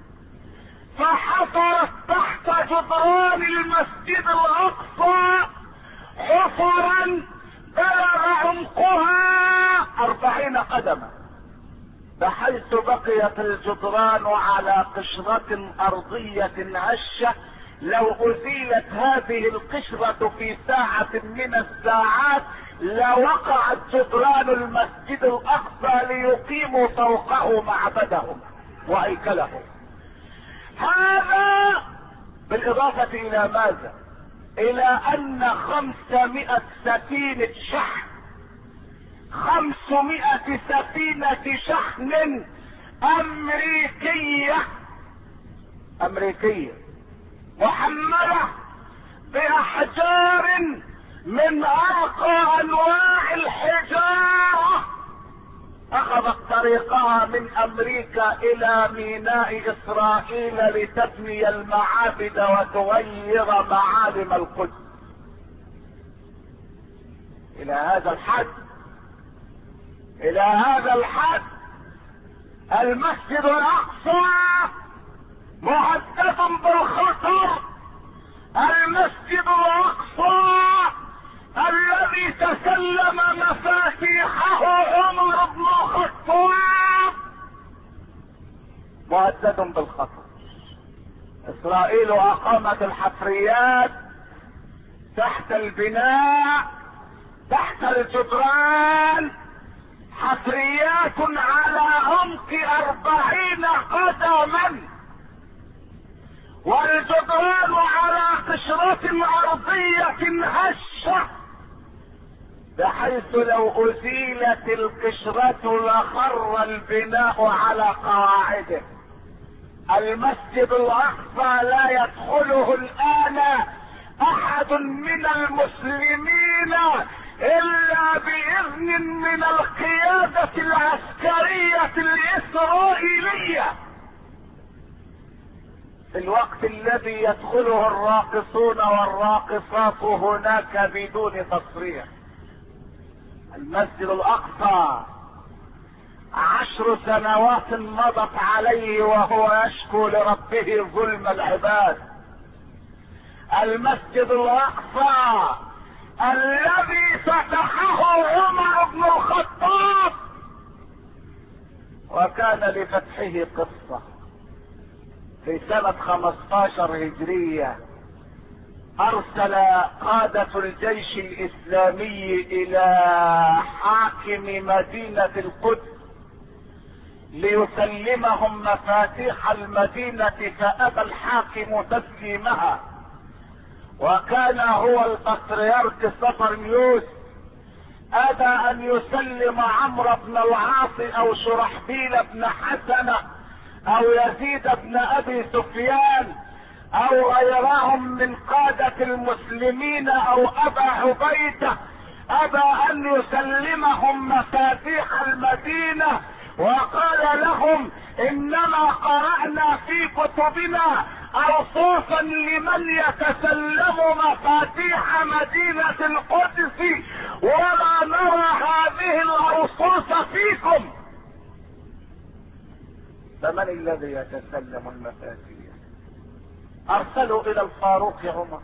فحفرت تحت جدران المسجد الاقصى حفرا بلغ عمقها 40 قدما، بحيث بقيت الجدران على قشرة ارضية هشة. لو ازيلت هذه القشرة في ساعة من الساعات لوقعت جدران المسجد الاقصى ليقيموا فوقه معبدهم وهيكلهم. هذا بالاضافة الى ماذا؟ الى ان 500 سفينة شحن 500 سفينة شحن امريكية محملة باحجار من ارقى انواع الحجارة اخذت طريقها من امريكا الى ميناء اسرائيل لتبني المعابد وتغير معالم القدس. الى هذا الحد الى هذا الحد المسجد الاقصى مهدد بالخطر. المسجد الاقصى الذي تسلم مفاتيحه عمر بن الخطاب مهدد بالخطر. اسرائيل اقامت الحفريات تحت البناء، تحت الجدران، حفريات على عمق 40 قدما، والجدران على قشرة ارضية هشة، بحيث لو ازيلت القشرة لخر البناء على قواعده. المسجد الاقصى لا يدخله الان احد من المسلمين الا باذن من القيادة العسكرية الاسرائيلية، في الوقت الذي يدخله الراقصون والراقصات هناك بدون تصريح. المسجد الاقصى 10 سنوات مضت عليه وهو يشكو لربه ظلم العباد. المسجد الاقصى الذي فتحه عمر بن الخطاب، وكان لفتحه قصة. في سنة 15 هجرية ارسل قادة الجيش الاسلامي الى حاكم مدينة القدس ليسلمهم مفاتيح المدينة، فابى الحاكم تسليمها، وكان هو البطريرك صفرنيوس ابى ان يسلم عمرو بن العاص او شرحبيل بن حسنة او يزيد بن ابي سفيان او غيرهم من قادة المسلمين او ابا عبيدة، ابى ان يسلمهم مفاتيح المدينة، وقال لهم انما قرأنا في كتبنا اوصافا لمن يتسلم مفاتيح مدينة القدس ولا نرى هذه الاوصاف فيكم. فمن الذي يتسلم المفاتيح؟ ارسلوا الى الفاروق عمر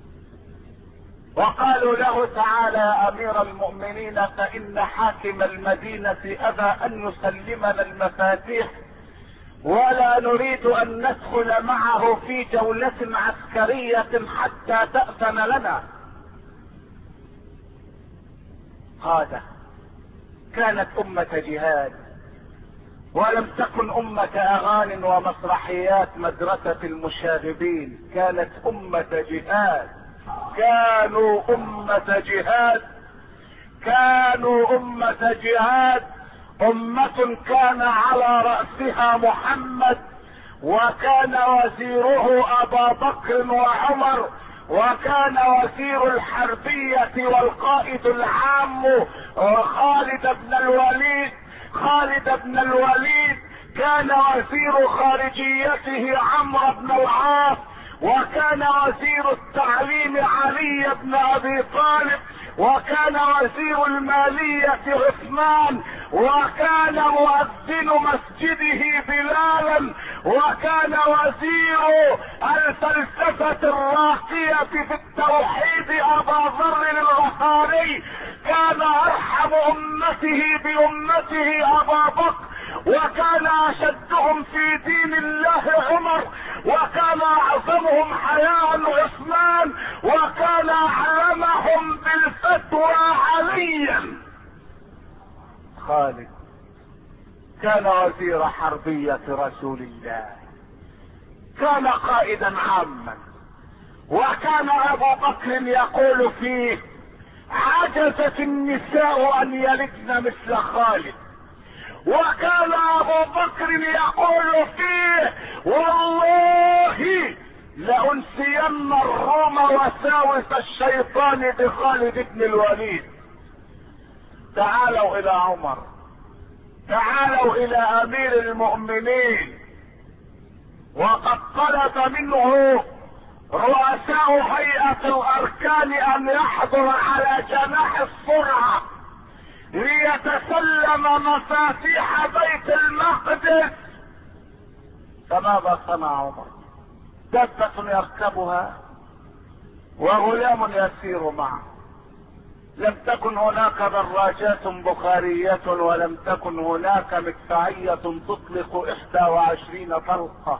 وقالوا له تعالى يا امير المؤمنين، فان حاكم المدينة ابى ان يسلمنا المفاتيح ولا نريد ان ندخل معه في جولة عسكرية حتى تأذن لنا. هذا كانت امة جهاد، ولم تكن امة اغان ومسرحيات مدرسة المشاغبين، كانت امة جهاد، كانوا امة جهاد، كانوا امة جهاد، امة كان على رأسها محمد، وكان وزيره ابا بكر وعمر، وكان وزير الحربية والقائد العام خالد بن الوليد، كان وزير خارجيته عمرو بن العاص، وكان وزير التعليم علي بن ابي طالب، وكان وزير المالية عثمان، وكان مؤذن مسجده بلالا، وكان وزير الفلسفة الراقية في التوحيد ابا ذر الغفاري، كان ارحم امته بامته ابا بكر، وكان اشدهم في دين الله عمر، وكان اعظمهم حياء عثمان، وكان اعلمهم بالفتوى عليا خالد. كان وزير حربية رسول الله، كان قائدا عاما، وكان ابو بكر يقول فيه عجزت النساء ان يلدن مثل خالد، وكان ابو بكر يقول فيه والله لأنسين الروم وساوس الشيطان بخالد بن الوليد. تعالوا الى عمر، تعالوا الى امير المؤمنين، وقد طلب منه رؤساء هيئة الاركان ان يحضر على جناح السرعة ليتسلم مفاتيح بيت المقدس. فماذا صنع عمر؟ دابة يركبها وغلام يسير معه. لم تكن هناك دراجات بخارية، ولم تكن هناك مدفعية تطلق 21 طلقة،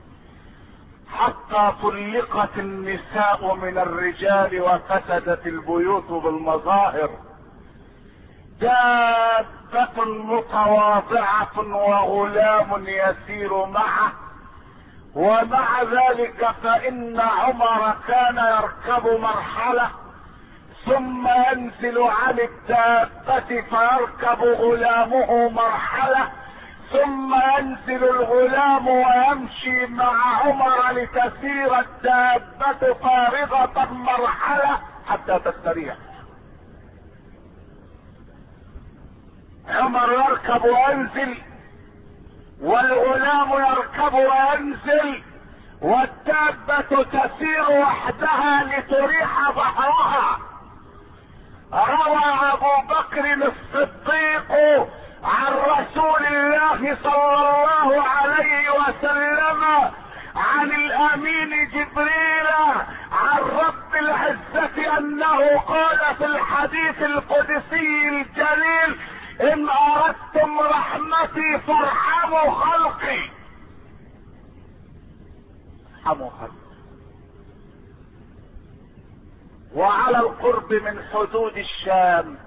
حتى طلقت النساء من الرجال وفسدت البيوت بالمظاهر. دابة متواضعة وغلام يسير معه. ومع ذلك فإن عمر كان يركب مرحلة ثم ينزل عن الدابة فيركب غلامه مرحلة، ثم ينزل الغلام ويمشي مع عمر لتسير الدابة فارغة مرحلة حتى تستريح. عمر يركب وينزل، والغلام يركب وينزل، والدابة تسير وحدها لتريح ظهرها. روى ابو بكر الصديق عن رسول الله صلى الله عليه وسلم عن الامين جبريل عن رب العزة انه قال في الحديث القدسي الجليل: ان اردتم رحمتي فارحموا خلقي. ارحموا خلقي. وعلى القرب من حدود الشام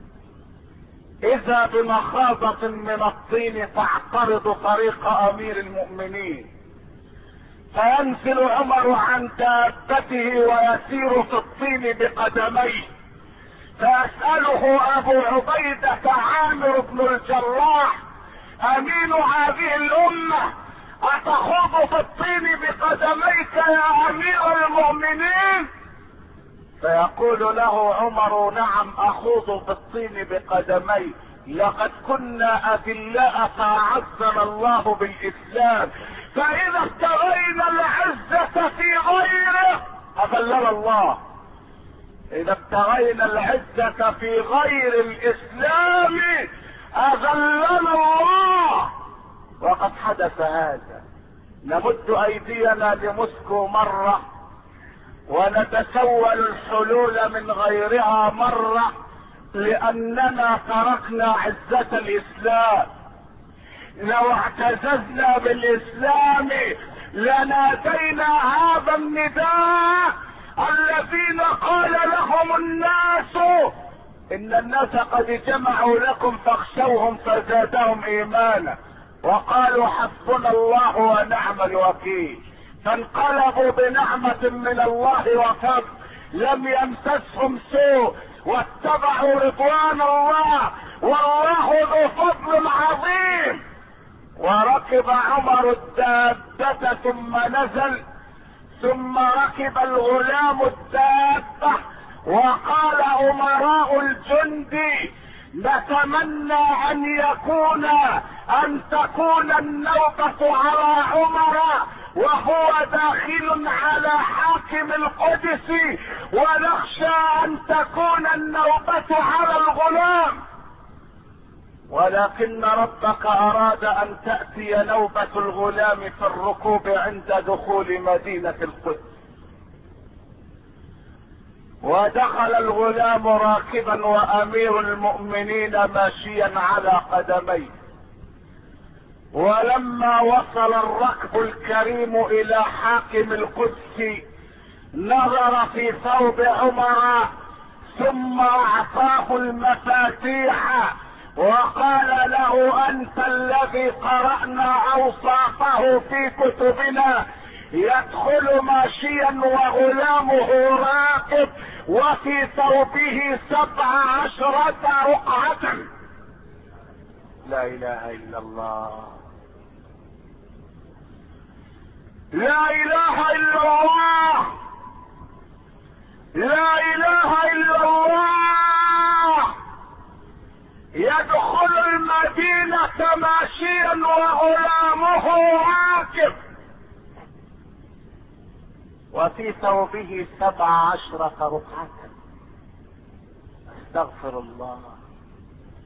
اذا بمخاضة من الطين تعترض طريق امير المؤمنين، فينزل عمر عن دابته ويسير في الطين بقدميه، فيسأله ابو عبيدة عامر بن الجراح: امين هذه الامة اتخوض في الطين بقدميك يا امير المؤمنين؟ فيقول له عمر: نعم اخوض في الطين بقدمي، لقد كنا اذلاء فاعزنا الله بالاسلام، فاذا ابتغينا العزة في غيره اذلنا الله. اذا ابتغينا العزة في غير الاسلام اذلنا الله. وقد حدث هذا. نمد ايدينا لموسكو مرة ونتسول الحلول من غيرها مرة، لاننا تركنا عزة الاسلام. لو اعتززنا بالاسلام لنادينا هذا النداء الذين قال لهم الناس ان الناس قد جمعوا لكم فاخشوهم فزادهم ايمانا وقالوا حسبنا الله ونعم الوكيل، فانقلبوا بنعمة من الله وفضل لم يمسسهم سوء واتبعوا رضوان الله والله ذو فضل عظيم. وركب عمر الدابة ثم نزل، ثم ركب الغلام الدابة، وقال امراء الجند: نتمنى ان تكون النوبة على عمر وهو داخل على حاكم القدس، ونخشى ان تكون النوبة على الغلام، ولكن ربك اراد ان تأتي نوبة الغلام في الركوب عند دخول مدينة القدس. ودخل الغلام راكبا وامير المؤمنين ماشيا على قدميه. ولما وصل الركب الكريم الى حاكم القدس نظر في ثوب عمر ثم اعطاه المفاتيح وقال له: انت الذي قرأنا اوصافه في كتبنا، يدخل ماشيا وغلامه راكب وفي ثوبه 17 رقعة. لا اله الا الله، لا اله الا الله، لا اله الا الله. يدخل المدينة ماشيا وغلامه راكب وفي ثوبه 17 رقعة. استغفر الله.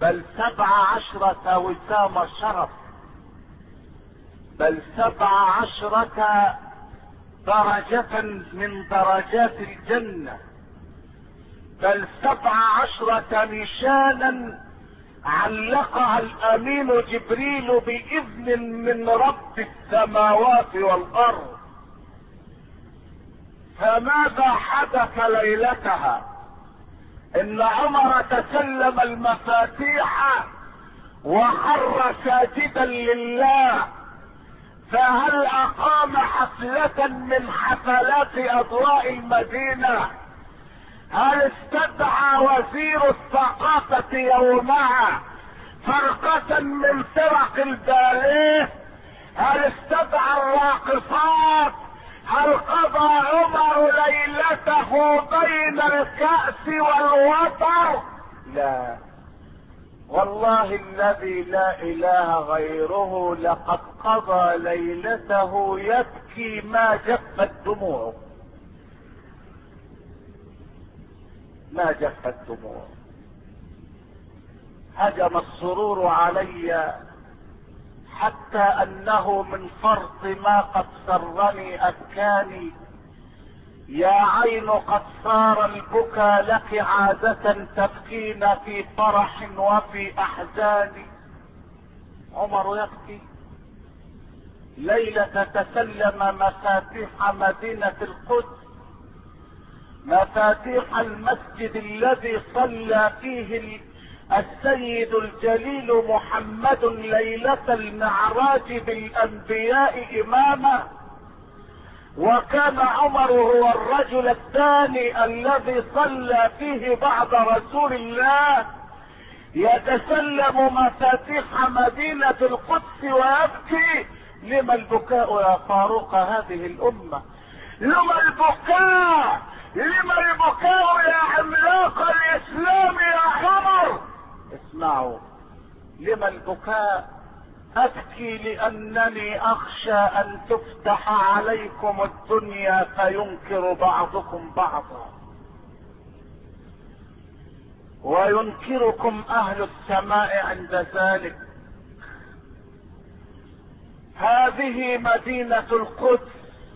بل 17 وسام شرف، بل 17 درجة من درجات الجنة، بل 17 نشانا علقها الامين جبريل باذن من رب السماوات والارض. فماذا حدث ليلتها؟ ان عمر تسلم المفاتيح وخر ساجدا لله. فهل اقام حفلة من حفلات اضواء المدينة؟ هل استدعى وزير الثقافة يومها فرقة من فرق الباليه؟ هل استدعى الراقصات؟ هل قضى عمر ليلته بين الكأس والوتر؟ لا، والله الذي لا اله غيره لقد قضى ليلته يبكي ما جفت دموعه، ما جفت دموعه. هجم السرور علي حتى انه من فرط ما قد سرني ابكاني. يا عين قد صار البكا لك عادة تبكين في فرح وفي احزان. عمر يبكي ليلة تسلم مفاتيح مدينة القدس، مفاتيح المسجد الذي صلى فيه السيد الجليل محمد ليلة المعراج بالانبياء اماما. وكان عمر هو الرجل الثاني الذي صلى فيه بعد رسول الله، يتسلم مفاتيح مدينة القدس ويبكي. لما البكاء يا فاروق هذه الامة؟ لما البكاء؟ لما البكاء يا عملاق الاسلام يا عمر؟ اسمعوا، لما البكاء؟ ابكي لانني اخشى ان تفتح عليكم الدنيا فينكر بعضكم بعضا، وينكركم اهل السماء عند ذلك. هذه مدينة القدس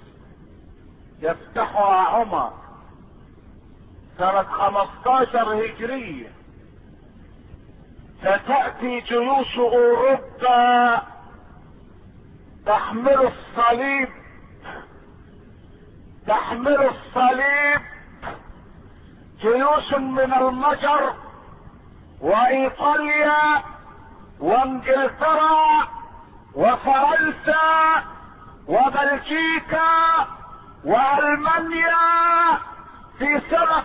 يفتحها عمر سنة 15 هجرية، ستأتي جيوش اوروبا تحمل الصليب، تحمل الصليب، جيوش من المجر وايطاليا وانجلترا وفرنسا وبلجيكا والمانيا في سنة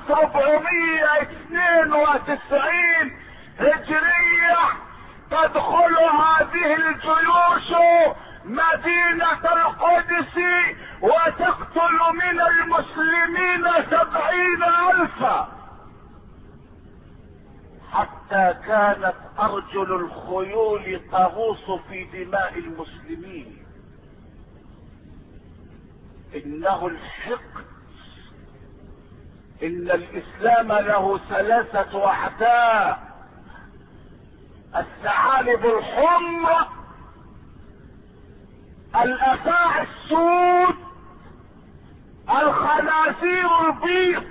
492 هجرية تدخل هذه الجيوش مدينة القدس وتقتل من المسلمين 70,000، حتى كانت ارجل الخيول تغوص في دماء المسلمين. انه الحقد، ان الاسلام له 3 اعداء: الثعالب الحمر، الافاعي السود، الخنازير البيض.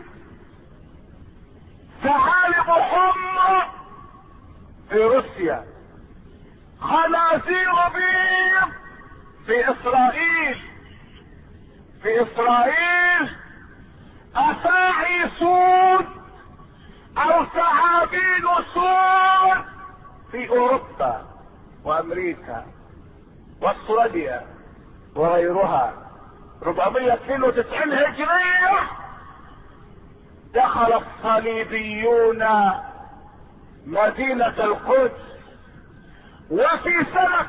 ثعالب حمر في روسيا، خنازير بيض في اسرائيل، في اسرائيل افاعي سود او ثعابين سود في اوروبا وامريكا واستراليا وغيرها. 492 هجرية دخل الصليبيون مدينة القدس، وفي سنة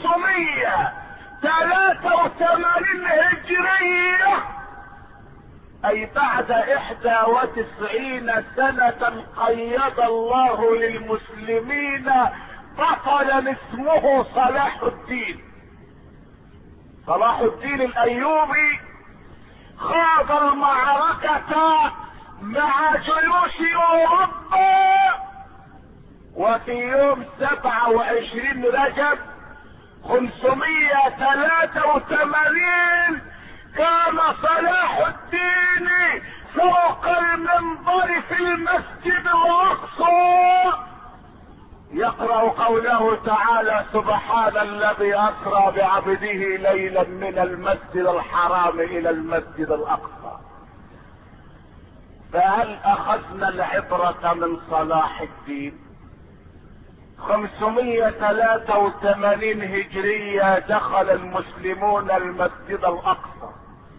583 هجرية، اي بعد 91 سنة قيد الله للمسلمين بطلا اسمه صلاح الدين. صلاح الدين الايوبي خاض المعركة مع جيوش اوروبا في يوم 27 رجب 583 كان صلاح الدين فوق المنبر في المسجد الاقصى يقرأ قوله تعالى: سبحان الذي اسرى بعبده ليلا من المسجد الحرام الى المسجد الاقصى. فهل اخذنا العبرة من صلاح الدين؟ 583 هجرية دخل المسلمون المسجد الاقصى.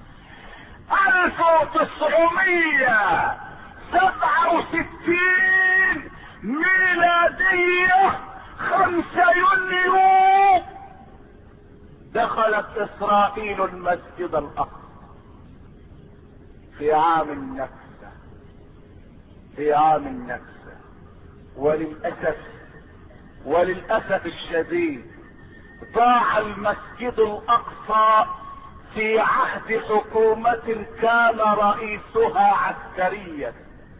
1967 ميلادية 5 يونيو دخلت اسرائيل المسجد الاقصى في عام النكسة. في عام النكسة. وللأسف الشديد ضاع المسجد الاقصى في عهد حكومة كان رئيسها عسكريا،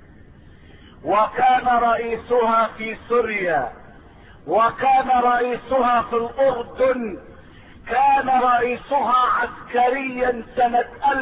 وكان رئيسها في سوريا، وكان رئيسها في الاردن، كان رئيسها عسكريا سنة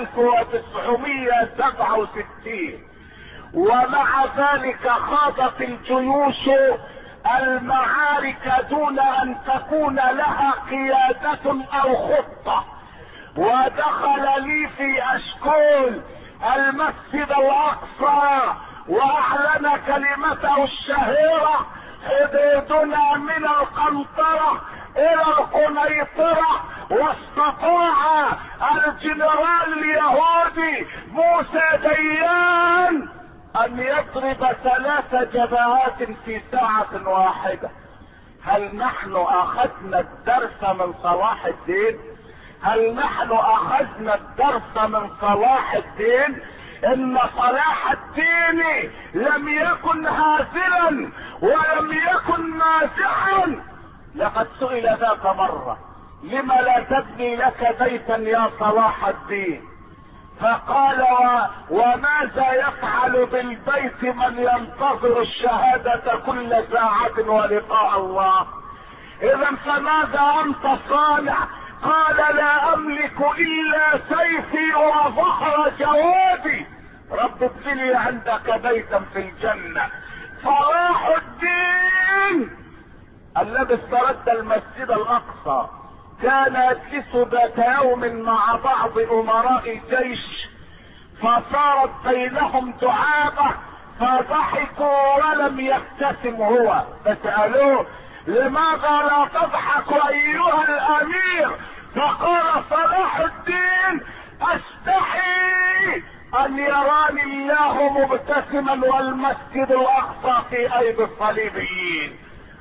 1967. ومع ذلك خاضت الجيوش المعارك دون ان تكون لها قيادة او خطة. ودخل لي في اشكول المسجد الاقصى واعلن كلمته الشهيرة: حدودنا من القنطرة الى القنيطرة. واستطاع الجنرال اليهودي موسى ديان ان يضرب 3 جبهات في ساعة واحدة. هل نحن اخذنا الدرس من صلاح الدين؟ هل نحن اخذنا الدرس من صلاح الدين؟ ان صلاح الدين لم يكن هازلا ولم يكن مازحا. لقد سئل ذات مرة: لم لا تبني لك بيتا يا صلاح الدين؟ فقال: وماذا يفعل بالبيت من ينتظر الشهادة كل ساعة ولقاء الله؟ اذا فماذا انت صانع؟ قال: لا املك الا سيفي وظهر جوادي. رب ابني عندك بيتا في الجنة. صلاح الدين الذي استرد المسجد الاقصى كان يجلس ذات يوم مع بعض امراء الجيش، فصارت بينهم دعابة، فضحكوا ولم يبتسم هو. فسألوه: لماذا لا تضحك ايها الامير؟ فقال صلاح الدين: استحي ان يراني الله مبتسما والمسجد الاقصى في ايدي الصليبيين.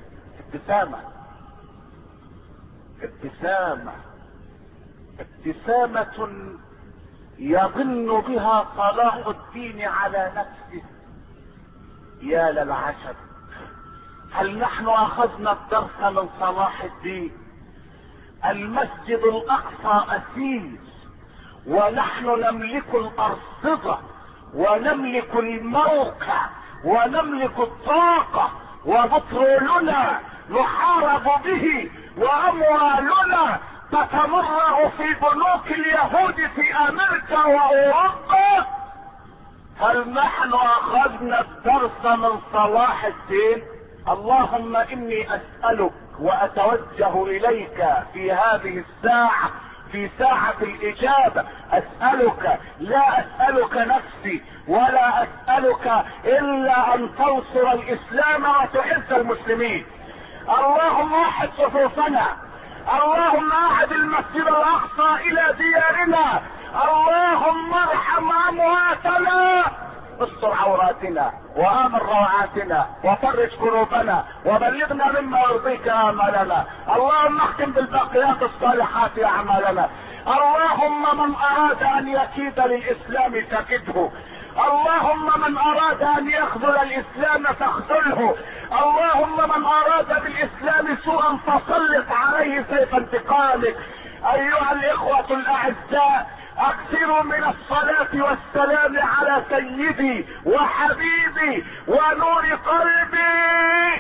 ابتسامة يظن بها صلاح الدين على نفسه. يا للعجب، هل نحن اخذنا الدرس من صلاح الدين؟ المسجد الاقصى اسير، ونحن نملك الارصدة ونملك الموقع ونملك الطاقة، وبترولنا نحارب به، واموالنا تتمرغ في بنوك اليهود في امريكا واوروبا. هل نحن اخذنا الدرس من صلاح الدين؟ اللهم اني اسألك واتوجه اليك في هذه الساعة، في ساعة الاجابة، اسألك، لا اسألك نفسي ولا اسألك الا ان تنصر الاسلام وتعز المسلمين. اللهم احد صفوفنا، اللهم اعد المسجد الاقصى الى ديارنا، اللهم ارحم امواتنا، استر عوراتنا وامن روعاتنا وفرج كروبنا وبلغنا مما يرضيك امالنا. اللهم اختم بالباقيات الصالحات اعمالنا. اللهم من اراد ان يكيد للاسلام فكده، اللهم من اراد ان يخذل الاسلام فاخذله، اللهم من اراد بالاسلام سوءا فسلط عليه سيف انتقامك. ايها الاخوة الاعزاء، اكثروا من الصلاة والسلام على سيدي وحبيبي ونور قلبي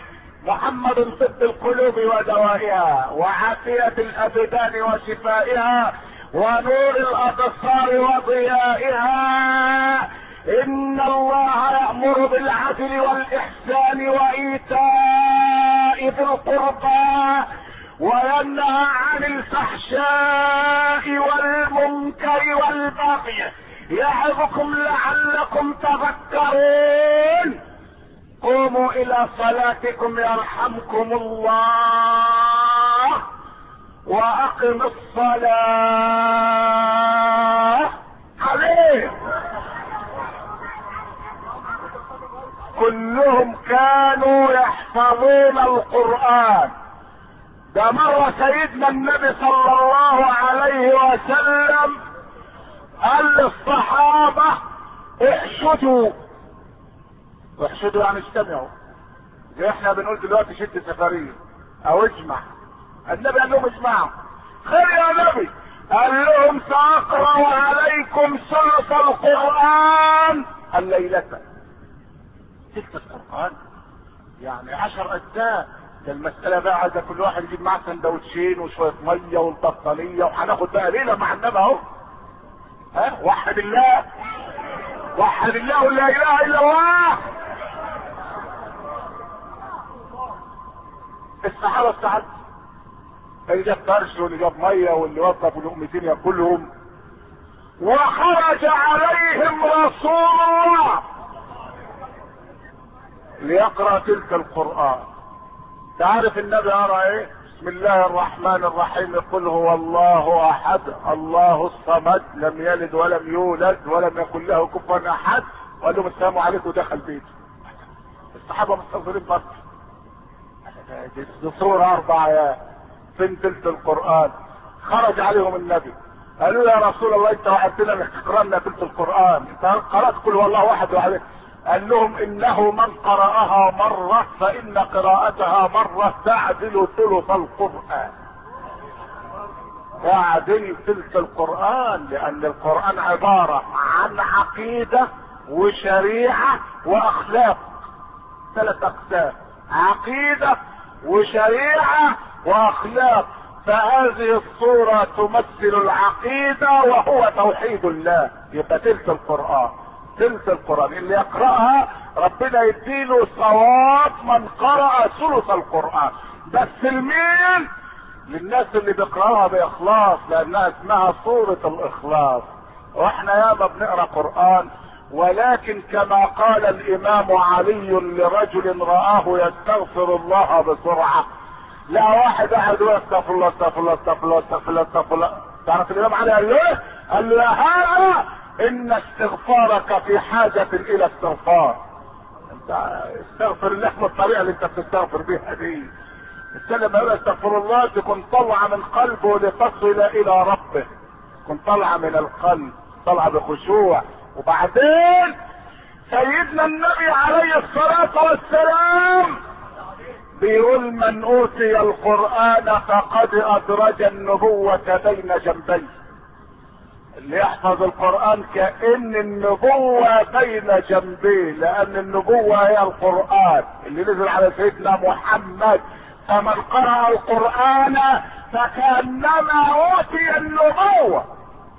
محمد طب القلوب ودوائها، وعافية الابدان وشفائها، ونور الابصار وضيائها. ان الله يأمر بالعدل والاحسان وايتاء ذي القربى، وينهى عن الفحشاء والمنكر والبغي، يعظكم لعلكم تذكرون. قوموا الى صلاتكم يرحمكم الله، واقم الصلاة. عليه كلهم كانوا يحفظون القرآن. ده مرة سيدنا النبي صلى الله عليه وسلم قال للصحابة احشدوا. احشدوا يعني اجتمعوا، زي احنا بنقول دلوقتي شد سفرية او اجمع. النبي قال لهم اجمعوا. خير يا نبي. قال لهم ساقرأ عليكم ثلث القرآن الليلة. ثلث القرآن يعني 10 اجزاء. ده المسألة بقى عايزة كل واحد يجيب معاه سندوتشين وشوية مية والبطانية، وهناخد بقى ليلة مع النبي اهو. ها وحد الله، وحد الله ولا اله الا الله. الصحابة استعدوا، اللي جاب فرش واللي جاب مية واللي وظف لقمتين ياكلهم. وخرج عليهم رسول الله ليقرأ تلك القرآن. تعرف النبي قرأ ايه؟ بسم الله الرحمن الرحيم، قل هو الله احد الله الصمد لم يلد ولم يولد ولم يكن له كفوا احد، وقال لهم السلام عليكم ودخل بيته. الصحابة مستغفرين بس. دي صورة 4 آيات. فين تلك القرآن؟ خرج عليهم النبي قالوا يا رسول الله انت وعدتنا انك تقرأ لنا تلك القرآن، انت قرأت قل هو الله واحد وعليك. قال لهم انه من قرأها مرة فان قراءتها مرة تعدل ثلث القرآن. تعدل ثلث القرآن، لان القرآن عبارة عن عقيدة وشريعة واخلاق. 3 اقسام: عقيدة وشريعة واخلاق. فهذه الصورة تمثل العقيدة وهو توحيد الله. يبقى تلك القرآن، تلك القرآن اللي يقرأها ربنا يديله ثواب من قرأ ثلث القرآن. بس المين؟ للناس اللي بيقرأها بإخلاص، لأنها اسمها سورة الإخلاص. واحنا ياما بنقرأ قرآن، ولكن كما قال الإمام علي لرجل رآه يستغفر الله بسرعة، لا واحد قاعد يقول استغفر الله استغفر الله استغفر الله استغفر الله استغفر الله. تعرف الإمام علي قال له ايه؟ قال له يا هذا ان استغفارك في حاجة الى استغفار. انت استغفر الله بالطريقة اللي انت بتستغفر بيها دي. الانسان لما يقول استغفر الله تكون طالعة من قلبه لتصل الى ربه، تكون طالعة من القلب، طالعة بخشوع. وبعدين سيدنا النبي عليه الصلاة والسلام بيقول من اوتي القرآن فقد ادرج النبوة بين جنبيه. اللي يحفظ القرآن كأن النبوة بين جنبيه، لأن النبوة هي القرآن اللي نزل على سيدنا محمد. فمن قرأ القرآن فكأنما أوتي النبوة.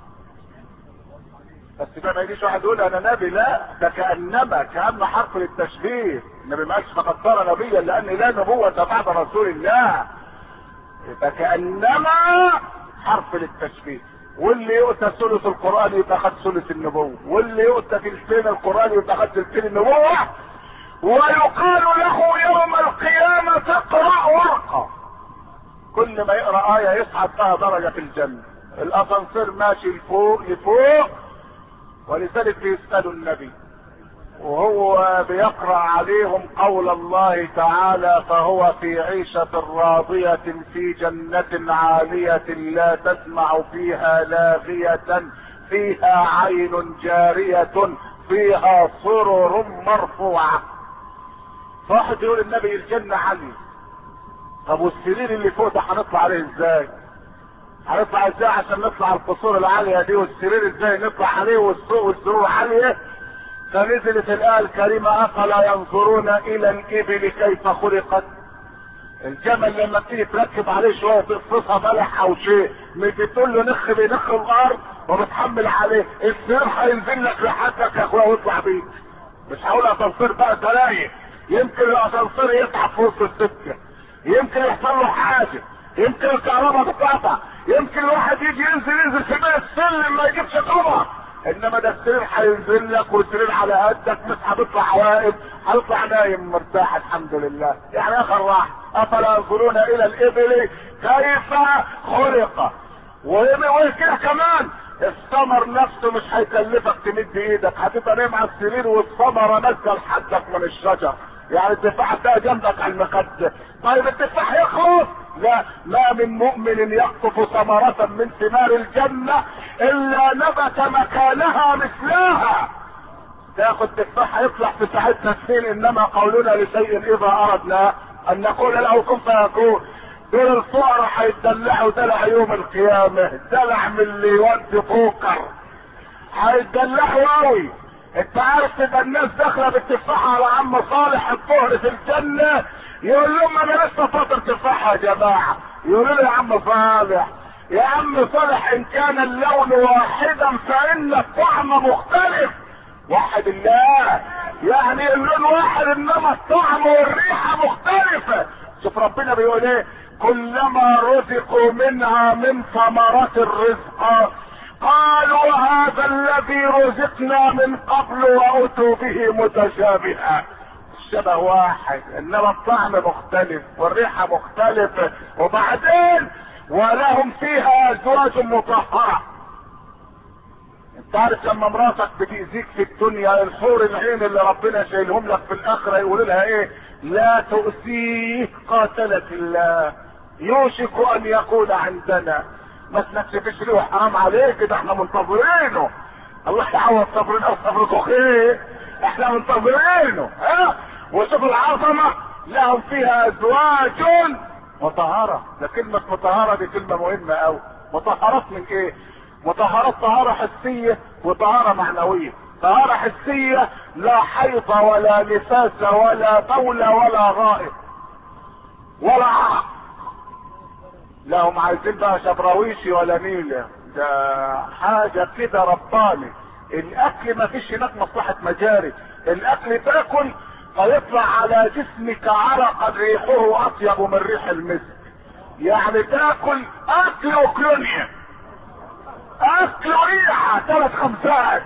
بس ده ما يجيش واحد يقول أنا نبي، لا، ده كأنما، كأن حرف للتشبيه. النبي ما قالش فقد صار نبيا، لأن لا نبوة بعد رسول الله. يبقى كأنما حرف للتشبيه. واللي يؤتى ثلث القرآن يبقى خد ثلث النبوة، واللي يؤتى ثلثين القرآن يبقى خد ثلثين النبوة. ويقال له يوم القيامة اقرأ ورقة. كل ما يقرأ آية يصعد بها درجة في الجنة. الأسانسير ماشي لفوق لفوق، ولذلك بيسألوا النبي وهو بيقرأ عليهم قول الله تعالى فهو في عيشة راضية في جنة عالية لا تسمع فيها لاغية فيها عين جارية فيها سرر مرفوعة. فواحد يقول النبي الجنة عالية، طب والسرير اللي فوق ده هنطلع عليه ازاي؟ هنطلع ازاي عشان نطلع القصور العالية دي؟ والسرير ازاي نطلع عليه والسرور عالية؟ فنزلت الآية الكريمة أفلا ينظرون إلى الإبل كيف خلقت الجمل لما تيجي تركب عليه شويه تقصصها ملح او شيء، مش بتقول له نخ بينخ الارض وبتحمل عليه، السير هينزل لك لحدك يا اخويا ويطلع بيك. مش هقول اسانسير بقى تلاقي، يمكن الاسانسير يتعب في وسط السكه، يمكن يحصل له حاجه، يمكن الكهرباء تتقطع، يمكن الواحد يجي ينزل في بيت السلم ما يجيبش طبعا. انما ده السرير هينزل لك والسرير على قدك، مش هتطلع واقف، هتطلع نايم مرتاح الحمد لله. يعني اخر راحه. افلا ينظرون الى الابل كيف خلق. وكده كمان الثمر نفسه مش هيكلفك تمد ايدك، هتبقى نايم على السرير والثمره نازله لحدك من الشجر. يعني التفاح ده جنبك على المخده. طيب التفاح يخلص؟ لا، ما من مؤمن يقطف ثمرة من ثمار الجنة الا نبت مكانها مثلها. تاخد تفاح يطلع في ساعتنا سنين، انما قولنا لشيء اذا اردنا ان نقول له كن فيكون. دول الفقراء هيتدلعوا دلع يوم القيامة، دلع من اللي يودي فوكر، هيتدلعوا قوي. انت عارف تبقى الناس داخله بالتفاحه على عم صالح الطهر في الجنه، يقول لهم انا لسه فاطر تفاحه يا جماعه، يقولوا له يا عم صالح، يا عم صالح ان كان اللون واحدا فان الطعم مختلف. وحد الله، يعني اللون واحد انما الطعم والريحه مختلفه. شوف ربنا بيقول ايه؟ كلما رزقوا منها من ثمرات الرزق قالوا هذا الذي رزقنا من قبل واتوا به متشابها. الشبه واحد انما الطعم مختلف والريحه مختلفه. وبعدين ولهم فيها ازواج مطهره. انت عارف لما مراتك بتأذيك في الدنيا، الحور العين اللي ربنا شايلهم لك في الاخره يقولوا لها ايه؟ لا تؤذيه قاتلك الله، يوشك ان يكون عندنا. ما تنكسفش ليه وحرام عليك، ده احنا منتظرينه. الله يعوض صبرنا وصبركم خير، احنا منتظرينه. ها؟ وشوف العظمه، لهم فيها ازواج مطهره. ده كلمه مطهره دي كلمه مهمه قوي. مطهرات من ايه؟ مطهرات طهاره حسيه وطهاره معنويه. طهاره حسيه لا حيض ولا نفاس ولا بول ولا غائط ولا عرق. لا هم عايزين بقى شبراويشي ولا نيلة، ده حاجة كده رباني. الاكل ما فيش هناك مصلحة مجاري، الاكل تاكل فيطلع على جسمك عرقا ريحه اطيب من ريح المسك. يعني تاكل اكل اوكلونيا، اكل ريحة 3 خمسات.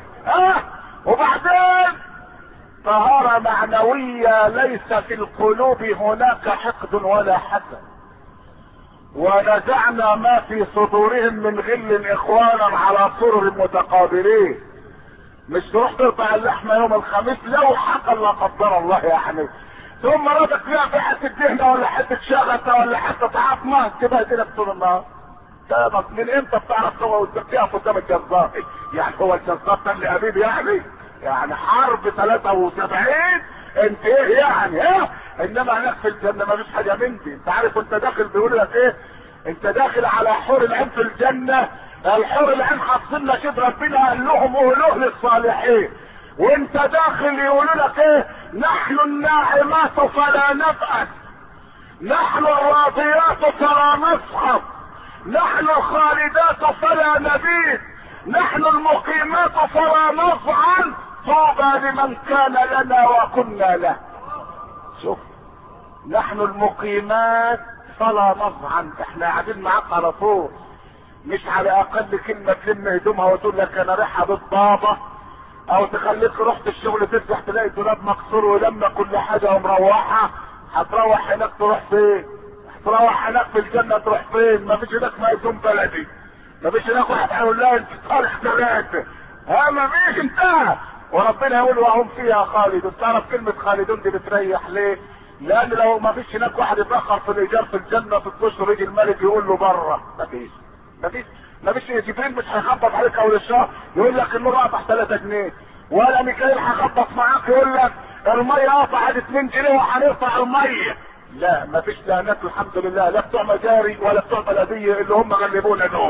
وبعدين طهارة معنوية، ليس في القلوب هناك حقد ولا حسد. ونزعنا ما في صدورهم من غل اخوانا على سرر متقابلين. مش تروح تقطع اللحمه يوم الخميس لو حصل لا قدر الله يعني، ثم رادك فيها في حته دهنه ولا حته شغفه ولا حته عظمه تبقى كده طول النهار. من امتى بتعرف تقوى وتبكيها قدام الجزار؟ يعني هو الجزار ده اللي قريب يعني حرب 73 انت ايه يعني؟ انما هناك في الجنه ما فيش حاجه من دي. انت عارف انت داخل بيقول لك ايه؟ انت داخل على حور العين في الجنه، الحور العين حاطين لك كده ربنا قال لهم قولوه للصالحين، وانت داخل يقولوا لك ايه؟ نحن الناعمات فلا نبأس، نحن الراضيات فلا نسخط، نحن الخالدات فلا نبيت، نحن المقيمات فلا نظعن، طوبى لمن كان لنا وكنا له. شوف، نحن المقيمات فلا نظعن، احنا قاعدين معاك على طول، مش على اقل كلمة تلم هدومها وتقول لك انا رايحة بالبابا، او تخليك رحت الشغل تفتح تلاقي الدولاب مكسور ولما كل حاجة ومروحة. هتروح هناك تروح فين؟ تروح هناك في الجنة تروح فين؟ ما فيش هناك مأذون بلدي، ما فيش هناك واحد هيقول لها انت صالح 3. ما فيش، انتهى. وربنا يقول وهم فيها خالدون. تعرف كلمة خالدون دي بتريح ليه؟ لان لو ما فيش هناك واحد يتأخر في الايجار في الجنة في الاشهر يجي الملك يقول له بره. ما فيش جبريل مش هيخبط عليك اول الشهر يقول لك النور قطع 3 جنيه، ولا ميكائيل هيخبط معاك يقول لك المية قطعت 2 جنيه وهنرفع المية. لا، ما فيش. لا هناك الحمد لله لا بتوع مجاري ولا بتوع بلدية اللي هم غلبونا دول.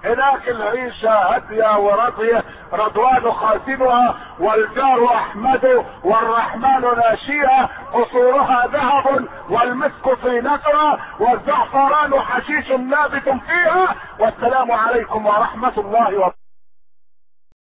هناك العيشة هادية وراضية، رضوان خازنها والجار احمد والرحمن ناشئها، قصورها ذهب والمسك في نقرة والزعفران حشيش نابت فيها. والسلام عليكم ورحمة الله وبركاته.